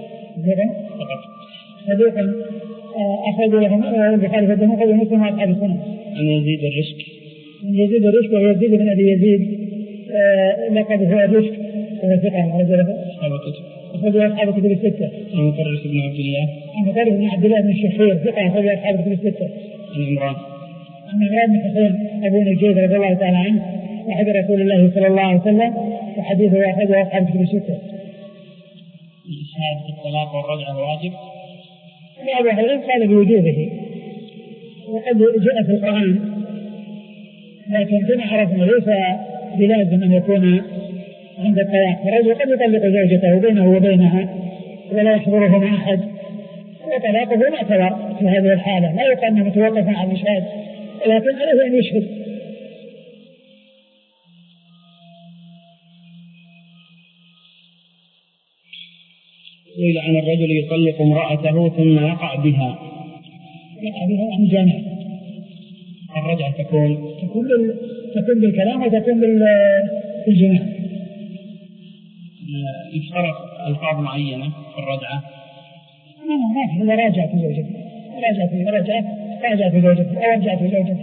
صدوق أخرجه البخاري وأبو داود ومسلم وأصحاب السنن. عن يزيد الرشك. عن يزيد الرشك وهو يزيد بن أبي يزيد لقد هو الرشك وهو ثقة أخرجه أصحاب الكتب. أخرجه أصحاب الكتب الستة. عن مطرف بن عبد الله. عن مطرف بن عبد الله بن الشخير ثقة أخرجه أصحاب الكتب الستة. عن عمران. عن عمران بن حسين أبو نجيد رضي الله تعالى عنه صاحب رسول الله صلى الله عليه وسلم، وحديثه أخرجه أصحاب الكتب الستة. الإشهاد في الطلاق والرجعة واجب. بعض أهل العلم قال بوجوبه، وقد جاء في القرآن، لكن كما عرفنا ليس بلازم أن يكون عند الطلاق، الرجل قد يطلق زوجته بينه وبينها ولا يحضره مع أحد، وطلاقه معتبر في هذه الحالة، لا يقال أنه متوقف على الإشهاد، ولكن عليه أن يشهد. قيل عن الرجل يطلق امرأته ثم يقع بها. يقع بها عن جامع. الرجعة تكون تكون بال... تكون بالكلام وتكون بال... بالجماع. يشترط ألفاظ معينة في الرجعة. ما في إلا راجع في زوجته، راجع في راجع راجع في زوجته أو رجع في زوجته.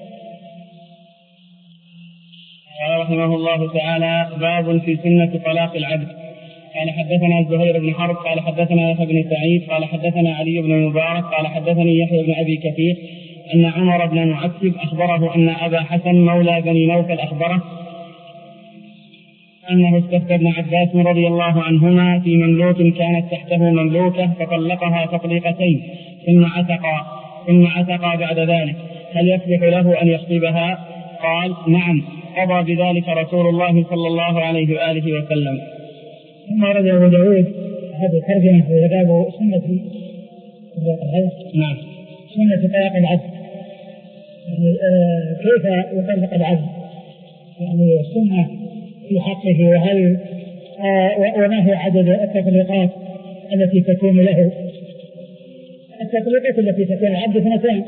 قال رحمه الله تعالى: باب في سنة طلاق العبد. قال حدثنا زهير بن حرب قال حدثنا يحيى بن سعيد قال حدثنا علي بن المبارك قال حدثني يحيى بن أبي كثير أن عمر بن معتب أخبره أن أبا حسن مولى بني نوفل أخبره أنه استفتى ابن عباس رضي الله عنهما في مملوك كانت تحته مملوكة فطلقها تطليقتين ثم عتق ثم عتق بعد ذلك، هل يصلح له أن يخطبها؟ قال: نعم، قضى بذلك رسول الله صلى الله عليه وآله وسلم. ثم ورد أبو داود هذه الترجمة في باب سنة نعم سنة طلاق العبد، يعني آه كيف يطلق العبد، يعني السنة في حقه، وهل آه وما هي عدد التطليقات التي تكون له. التطليقات التي تكون العبد اثنتان،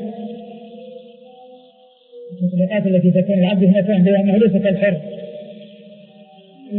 التطليقات التي تكون العبد اثنتان لأنه ليس كالحر.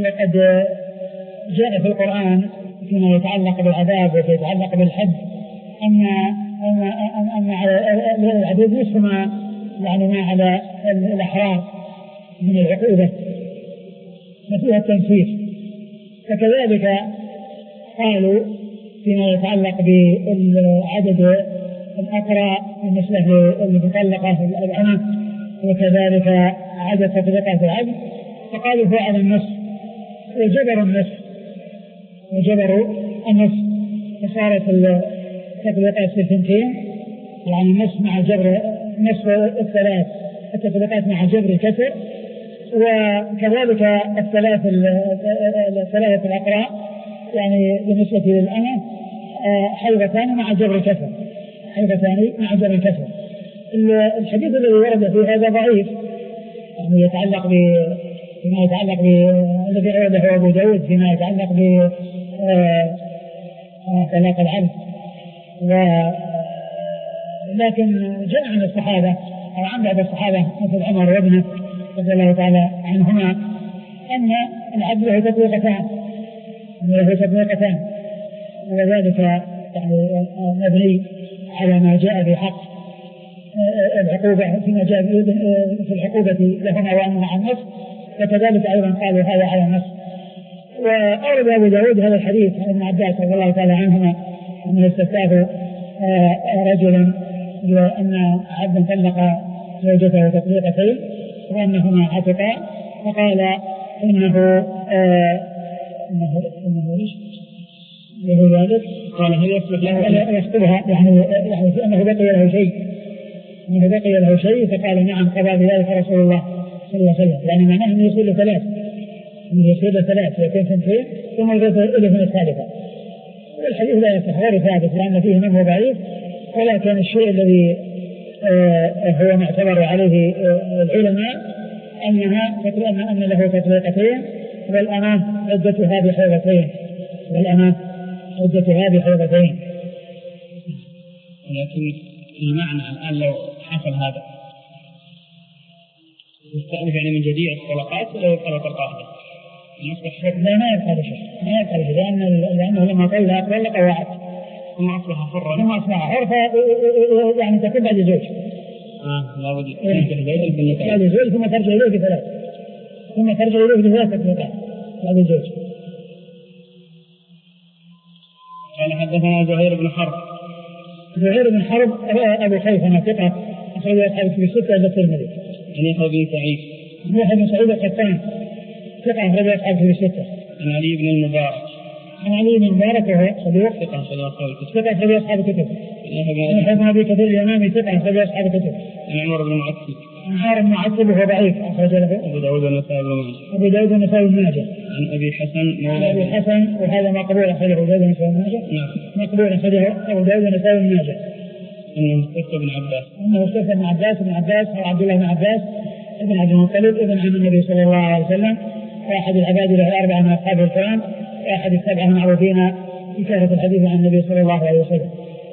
وقد جاء في القرآن فيما يتعلق بالعذاب وفي يتعلق بالحد أن أن أن على العبيد نصف ما يعني ما على الأحرار من العقوبة ففيها التنفيذ. فكذلك قالوا فيما يتعلق بعدد الأقرى بالنسبة للمطلقة الأنثى وكذلك عدد تطلقات العبد، فقالوا هو على النصف وجبروا النصف وجبروا النصف فصارت التطلقات في الثنتين يعني النصف مع جبر نصف الثلاث التطلقات مع جبر الكسر، وكذلك الثلاث الثلاثة الأقرى يعني بالنسبة للأنثى حيضتان مع جبر الكسر حيضتان مع جبر الكسر. الحديث الذي ورد في هذا ضعيف يعني يتعلق بما يتعلق بالذي ورده أبو داود فيما يتعلق ب طلاق العبد، لكن جاء عن الصحابة أو عن بعض الصحابة مثل عمر وابنه رضي الله تعالى عنهما أن العبد له تطليقتان له تطليقتان وذلك يعني مبني على ما جاء بحق العقوبة فيما جاء في العقوبة لهما وأنهما عن النص، وكذلك أيضا قالوا هذا على النص. وأورد أبو داود هذا الحديث عن ابن عباس رضي الله تعالى عنهما أنه استفتاه رجلا بأن عبدا طلق زوجته تطليقتين وأنهما عتقا فقال إنه آه إنه إنه إيش له ذلك قال هل يصلح له يخطبها يعني يعني أنه بقي له شيء أنه بقي له شيء فقال نعم قضى بذلك رسول الله صلى الله عليه وسلم، يعني معناه أنه يصير ثلاث أنه يصير ثلاث يكون ثنتين ثم يضيف إليه من الثالثة. والحديث لا يصح غير ثابت لأن فيه منه ضعيف، ولكن الشيء الذي آه هو معتبر عليه آه العلماء أنها أن أن له تطليقتين والأمام عدتها بحيضتين والأمام عدتها بحيضتين. لكن المعنى الآن لو حصل هذا يستأنف يعني من جديد الطلقات ولا يبقى طلقة واحدة؟ لا ما يبقى شيء ما يبقى شيء لأن لأنه لما طلق طلق واحد ثم أصبح حرا ثم أصبح حرا يعني تكون بعد زوج آه لا بد إيه. بعد زوج ثم ترجع إليه بثلاث ثم ترجع إليه بثلاث طلقات بعد زوج. قال حدثنا زهير بن حرب زهير بن حرب أبو خيثمة ثقة أخرج أصحاب في الستة إلى الترمذي. عن يحيى بن سعيد يحيى بن سعيد القطان ثقة أخرج أصحاب في الستة. عن علي بن المبارك عن علي بن المبارك وهو صدوق ثقة أخرج أصحاب الكتب. ثقة أخرج أصحاب الكتب. يحيى بن أبي كثير اليمامي ثقة أخرج أصحاب الكتب. عن عمر بن معتب عن عمر بن معتب وهو ضعيف أخرج له أبو داود والنسائي بن ماجه. أبو داود والنسائي بن ماجه. عن أبي حسن عن أبي حسن وهذا مقبول أخرجه أبو داود والنسائي بن ماجه. نعم مقبول أخرجه أبو داود والنسائي بن ماجه. أنه استفتى بن عباس أنه استفتى بن عباس بن عباس هو عبد الله بن عباس ابن عبد المطلب ابن عم النبي صلى الله عليه وسلم واحد العباد له الأربعة من أصحاب الكرام واحد السبعة المعروفين بكثرة الحديث عن النبي صلى الله عليه وسلم.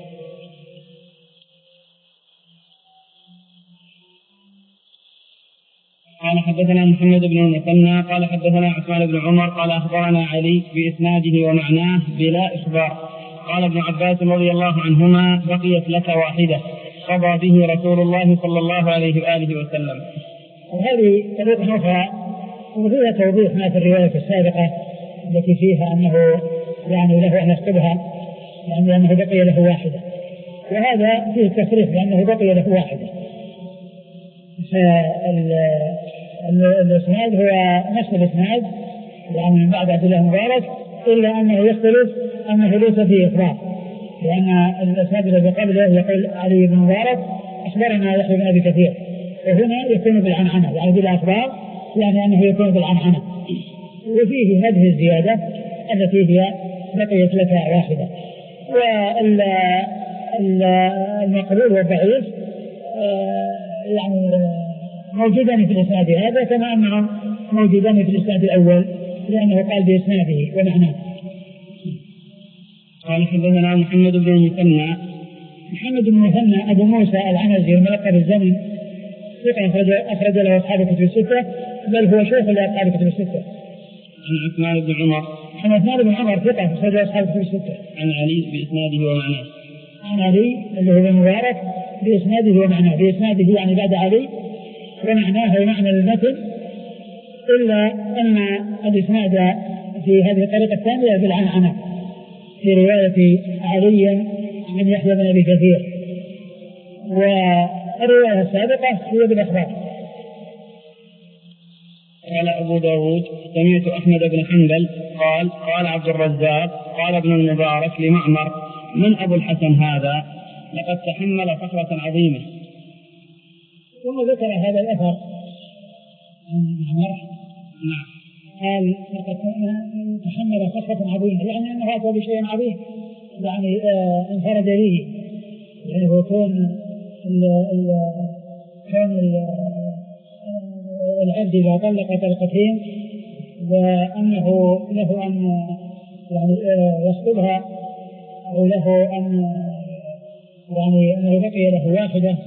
قال حدثنا محمد بن المثنى قال حدثنا عثمان بن عمر قال أخبرنا علي بإسناده ومعناه بلا إخبار. قال ابن عباس رضي الله عنهما بقيت لك واحدة قضى به رسول الله صلى الله عليه وآله وسلم. وهذه طريقة أخرى وفيها توضيح ما في الرواية السابقة التي فيها أنه يعني له أن يخطبها يعني أنه بقي له واحدة، وهذا فيه تصريح لأنه بقي له واحدة. فالإسناد هو نفس الإسناد يعني من بعد عبد الله المبارك إلا أنه يختلف أنه ليس فيه إخبار، لأن الإسناد الذي قبله يقول علي بن مبارك أخبرنا يحيى بن أبي كثير، وهنا يكون بالعنعنة يعني بلا أخبار يعني أنه يكون بالعنعنة. وفيه هذه الزيادة التي هي بقيت لك واحدة. والمقبول والضعيف يعني موجودان في الإسناد هذا كما أنهم موجودان في الإسناد الأول لأنه قال بإسناده ومعناه. قال حدثنا محمد بن المثنى محمد بن المثنى أبو موسى العنزي الملقب الزمن ثقة أخرج له أصحاب الكتب الستة بل هو شيخ لأصحاب الكتب الستة. عن عثمان بن عمر عن عثمان بن عمر ثقة أخرج له أصحاب الكتب الستة. عن علي بإسناده ومعناه عن علي اللي هو المبارك بإسناده ومعناه، بإسناده يعني بعد علي، ومعناه ومعنى المتن، إلا أن الإسناد في هذه الطريقة الثانية بالعنعنة في رواية علي عن يحيى بن أبي كثير، والرواية السابقة هي بالإخبار. قال أبو داود سمعت أحمد بن حنبل قال قال عبد الرزاق قال ابن المبارك لمعمر من أبو الحسن هذا لقد تحمل صخرة عظيمة. ثم ذكر هذا الأثر عن معمر نعم قال لقد تحمل صخرة عظيمة، يعني أنه أتى بشيء عظيم، يعني آه انفرد به، يعني هو كون ال ال كون ال العبد إذا طلق طلقتين وأنه له أن يعني يخطبها أو له أن يعني أنه بقي له واحدة،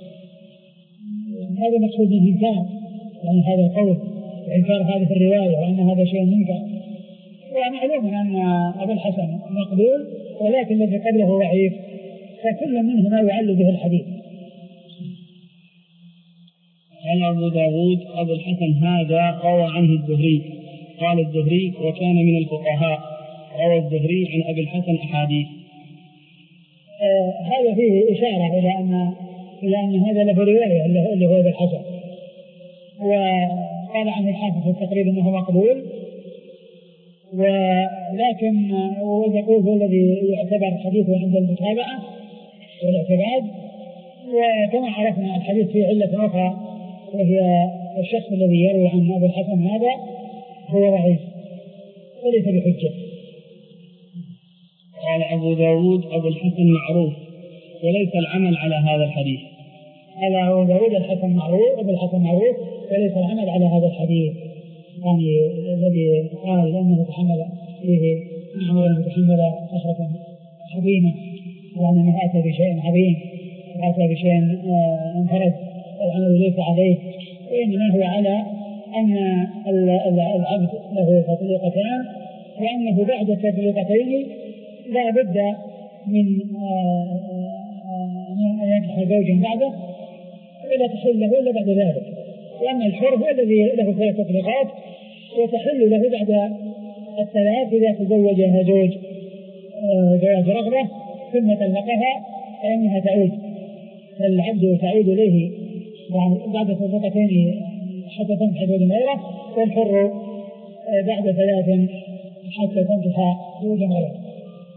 هذا مقصود الإنكار، يعني هذا القول إنكار هذه الرواية وأن هذا شيء منكر. ومعلوم أن أبو الحسن مقبول ولكن الذي قبله ضعيف، فكل منهما يعل به الحديث. قال أبو داود أبو الحسن هذا روى عنه الزهري. قال الزهري وكان من الفقهاء، روى الزهري عن أبي الحسن أحاديث. آه هذا فيه إشارة إلى أن إلى أن هذا له رواية اللي هو أبي الحسن، وقال عنه الحافظ في التقريب أنه مقبول، ولكن ويقول هو الذي يعتبر حديثه عند المتابعة والاعتماد. وكما عرفنا الحديث فيه علة أخرى، وهي الشخص الذي يروي عن أبو الحسن هذا هو ضعيف وليس بحجة. قال أبو داود أبو الحسن معروف وليس العمل على هذا الحديث. قال أبو داود الحسن معروف أبو الحسن معروف وليس العمل على هذا الحديث، يعني الذي قال أنه تحمل فيه معمولا تحمل صخرة عظيمة، يعني أنه أتى بشيء عظيم، أتى بشيء انفرد العمل ليس عليه، وإنما هو على أن العبد له تطليقتان، وأنه بعد التطليقتين لا بد من أن ينكح زوجا بعده ولا تحل له إلا بعد ذلك، وأن الحر هو الذي له ثلاث تطليقات وتحل له بعد الثلاث إذا تزوجها زوج زواج رغبة ثم طلقها فإنها تعود، فالعبد تعود إليه بعد تطليقتين حتى تنكح زوجا غيره، والحر بعد ثلاث حتى تنكح زوجا غيره.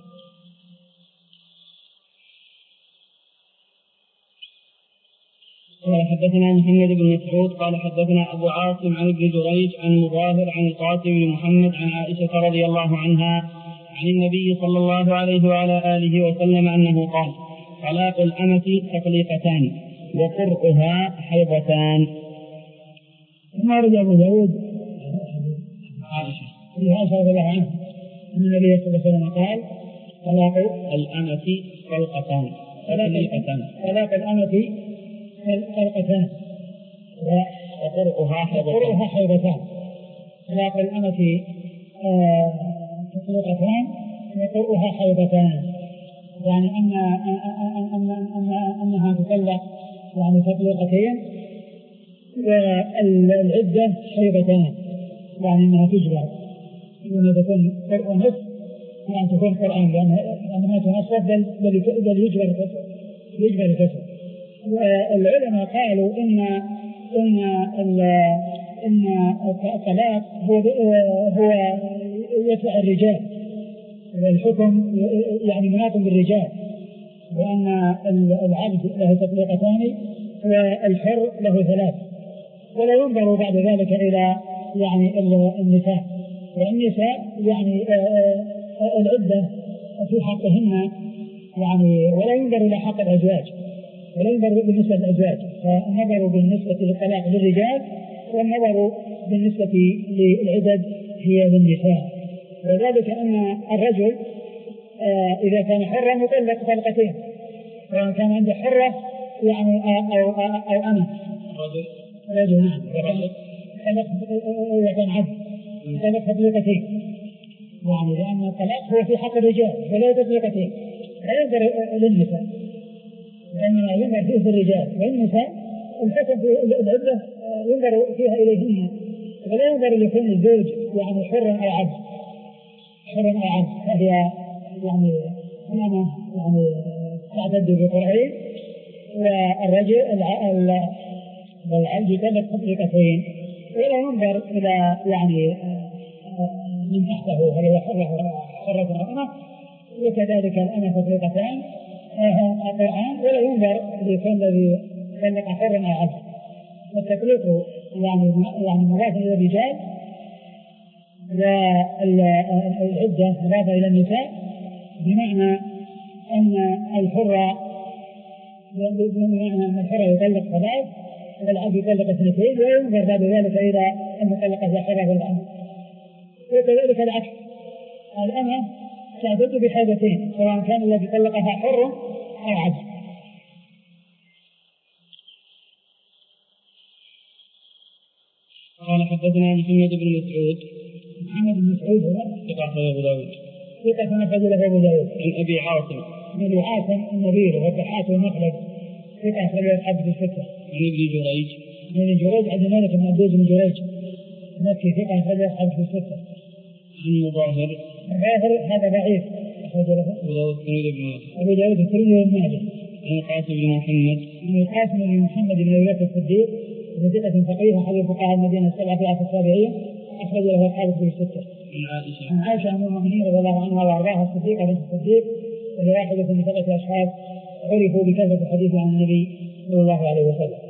قال حدثنا محمد بن مسعود قال حدثنا أبو عاصم عن ابن جريج عن مظاهر عن القاسم بن محمد عن عائشة رضي الله عنها عن النبي صلى الله عليه وعلى آله وسلم أنه قال طلاق الأمة تطليقتان وقرؤها حيضتان. ثم ورد أبو داود عائشة رضي الله عنها أن النبي صلى الله عليه وسلم قال طلاق الأمة طلقتان تطليقتان طلاق الأمة طلقتان وقرؤها حيضتان. طلاق الأمة تطليقتان وقرؤها حيضتان، يعني أن أن أن أنها تطلق يعني تطليقتين والعدة حيضتان، يعني أنها تجبر إنها تكون قرء نصف، يعني تكون قرآن لأنها تنصف بل بل يجبر كسر يجبر كسر. والعلماء قالوا إن إن إن الطلاق هو هو يتبع الرجال، والحكم يعني مناط بالرجال، وأن العبد له تطليقتان والحر له ثلاث، ولا ينظر بعد ذلك إلى يعني النساء، والنساء يعني العدة في حقهن يعني، ولا ينظر إلى حق الأزواج، ولا ينظر بالنسبة للأزواج، فالنظر بالنسبة للطلاق للرجال والنظر بالنسبة للعدد هي للنساء. وذلك أن الرجل إذا كان حرا يطلق طلقتين، وإن كان عنده حرة يعني أو أو أنا رجل نعم إذا كان عبد يطلق تطليقتين، يعني لأن الطلاق هو في حق الرجال ولا تطليقتين، لا ينظر للنساء، لأنما ينظر فيه في الرجال، والنساء الحكم في العدة ينظر فيها إليهن، ولا ينظر لكون الزوج يعني حر أو عبد، حر أو عبد، فهي يعني أمامه يعني تعتد بقرعين، والرجل العبد يطلق تطليقتين، ولا ينظر إلى يعني من تحته هل هو حرة الرأمة، وكذلك الأمة تطليقتان القرآن، ولا ينظر لكون الذي طلق حرا أو عبد. والتطليق يعني يعني مضاف إلى الرجال، والعدة مضافة إلى النساء، بمعنى أن الحرة بمعنى أن الحرة يطلق ثلاث والعبد يطلق اثنتين، وينظر بعد ذلك إلى المطلقة الحرة والعبد. وكذلك العكس، الأمة تعتد بحاجتين سواء كان الذي طلقها حر أو عبد. قال حدثنا محمد بن مسعود. محمد بن مسعود هو ثقة أبو داود. ثقة أخرج له أبو داود. عن أبي عاصم. عن أبي عاصم النبيل والضحاك والمخلد، ثقة أخرج له أصحاب الستة. عن ابن جريج. عن ابن جريج عبد الملك بن عبد بن جريج مكي، ثقة أخرج له أصحاب الستة. عن مظاهر. مظاهر هذا ضعيف أخرج له أبو داود الترمذي بن ماجه. أبو داود الترمذي بن ماجه. عن القاسم بن محمد. عن القاسم بن محمد بن أبي بكر الصديق ثقة فقيه أحد فقهاء المدينة السبعة في عصر التابعين، أخرج له أصحاب الكتب الستة. عن عائشة. عن عائشة أم المؤمنين رضي الله عنها وأرضاها الصديقة بنت الصديق، وهي واحدة من سبعة أصحاب عرفوا بكثرة الحديث عن النبي صلى الله عليه وسلم.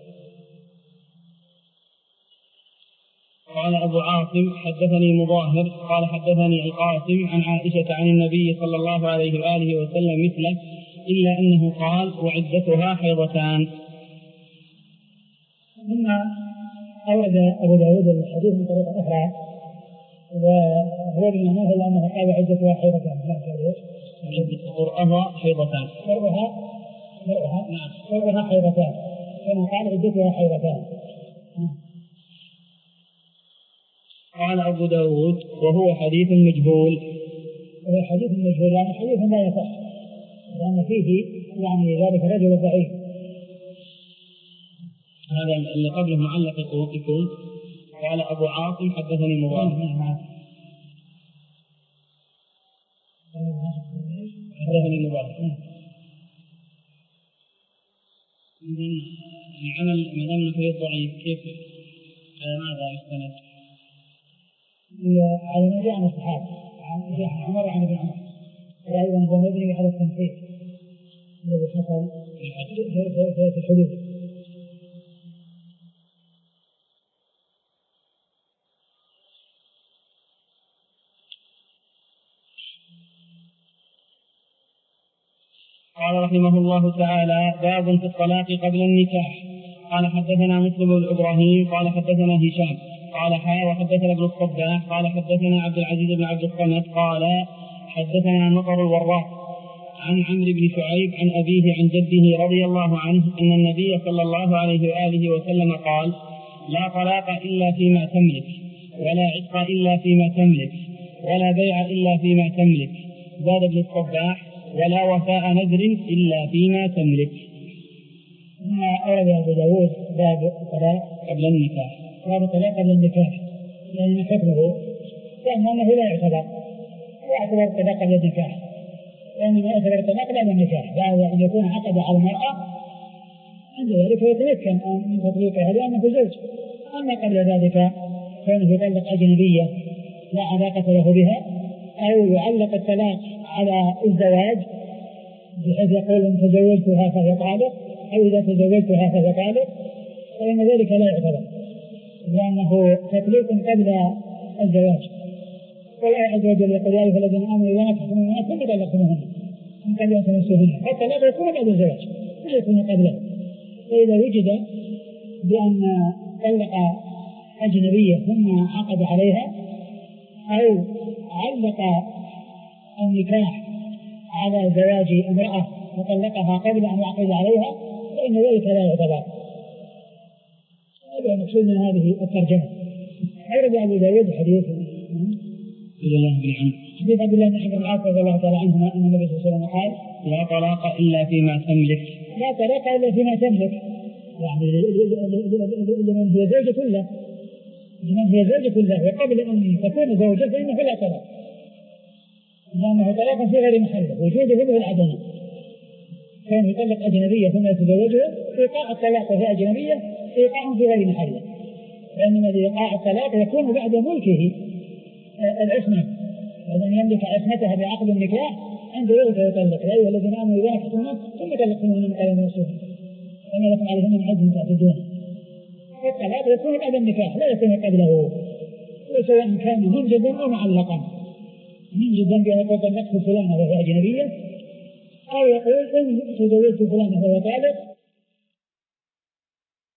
قال أبو عاصم حدثني مظاهر قال حدثني القاسم عن عائشة عن النبي صلى الله عليه وآله وسلم مثله، إلا أنه قال وعدتها حيضتان. ثم أورد أبو داود الحديث من طريقة أخرى، وهو بمعناه لأنه قال عدتها حيضتان. قرأها حيضتان. قرأها قرأها نعم قرأها حيضتان، كما قال عدتها حيضتان. قال أبو داود وهو حديث مجهول. وهو حديث مجهول يعني حديث لا يصح، لأن فيه يعني ذلك رجل ضعيف. هذا اللي قبله معلق يكون. قال أبو عاصم حدثني مظاهر. حدثني مظاهر. العمل ما دام فيه ضعيف كيف على ماذا يستند؟ على ما جاء عن الصحابة عن عمر وعن ابن عمر، وأيضا هو مبني على التنفيذ الذي حصل في الحدود. قال رحمه الله تعالى باب في الطلاق قبل النكاح. قال حدثنا مسلم بن إبراهيم قال حدثنا هشام قال حا وحدثنا ابن الصباح قال حدثنا عبد العزيز بن عبد الصمد قال حدثنا مطر الوراق عن عمرو بن شعيب عن أبيه عن جده رضي الله عنه أن النبي صلى الله عليه وآله وسلم قال لا طلاق إلا فيما تملك، ولا عتق إلا فيما تملك، ولا بيع إلا فيما تملك. زاد ابن الصباح ولا وفاء نذر إلا فيما تملك. ثم أورد أبو داود باب الطلاق قبل النكاح. باب الطلاق قبل النكاح، لأن حكمه كأنه لا يعتبر يعتبر الطلاق قبل النكاح، لأنه يعتبر الطلاق بعد النكاح بعد أن يكون عقد على المرأة، عند ذلك يتمكن من تطليقها لأنه زوج. أما قبل ذلك كونه يطلق أجنبية لا علاقة له بها، أو يعلق الطلاق على الزواج بحيث يقول إن تزوجتها فهي طالق، أو إذا تزوجتها فهي طالق، فإن ذلك لا يعتبر، لأنه تطليق قبل الزواج. والله عز وجل يقول يا أيها الذين آمنوا إذا نكحتم المؤمنات فطلقتموهن من قبل أن تمسوهن، فالطلاق يكون بعد الزواج لا يكون قبله. فإذا وجد بأن طلق أجنبية ثم عقد عليها، أو علق النكاح على زواج امرأة وطلقها قبل أن يعقد عليها، فإن ذلك لا يعتبر. هذا المقصود من هذه الترجمة. أورد أبو داود حديث عبد الله بن عمرو حديث عبد الله بن عمرو بن العاص رضي الله تعالى عنهما أن النبي صلى الله عليه وسلم قال: لا طلاق إلا فيما تملك. لا طلاق إلا فيما تملك، يعني لمن هي زوجة له، لمن هي زوجة له وقبل أن تكون زوجة فإنه لا طلاق، لأنه طلاق في غير محله، وجوده به العدم. كان يطلق أجنبية ثم يتزوجها، إيقاع الطلاق وهي أجنبية إيقاع في غير محله، وإنما إيقاع الطلاق يكون بعد ملكه العصمة، وأن يملك عصمتها بعقد النكاح عند ذلك يطلق. يا أيها الذين آمنوا إذا نكحتم ثم طلقتموهن من قبل أن يمسوهن فما لكم عليهن من عدة تعتدون. الطلاق يكون بعد النكاح لا يكون قبله، وسواء كان منجزا أو معلقا. منجزا بأن يقول طلقت فلانة وهي أجنبية، أو يقول إن تزوجت فلانة وهو طالق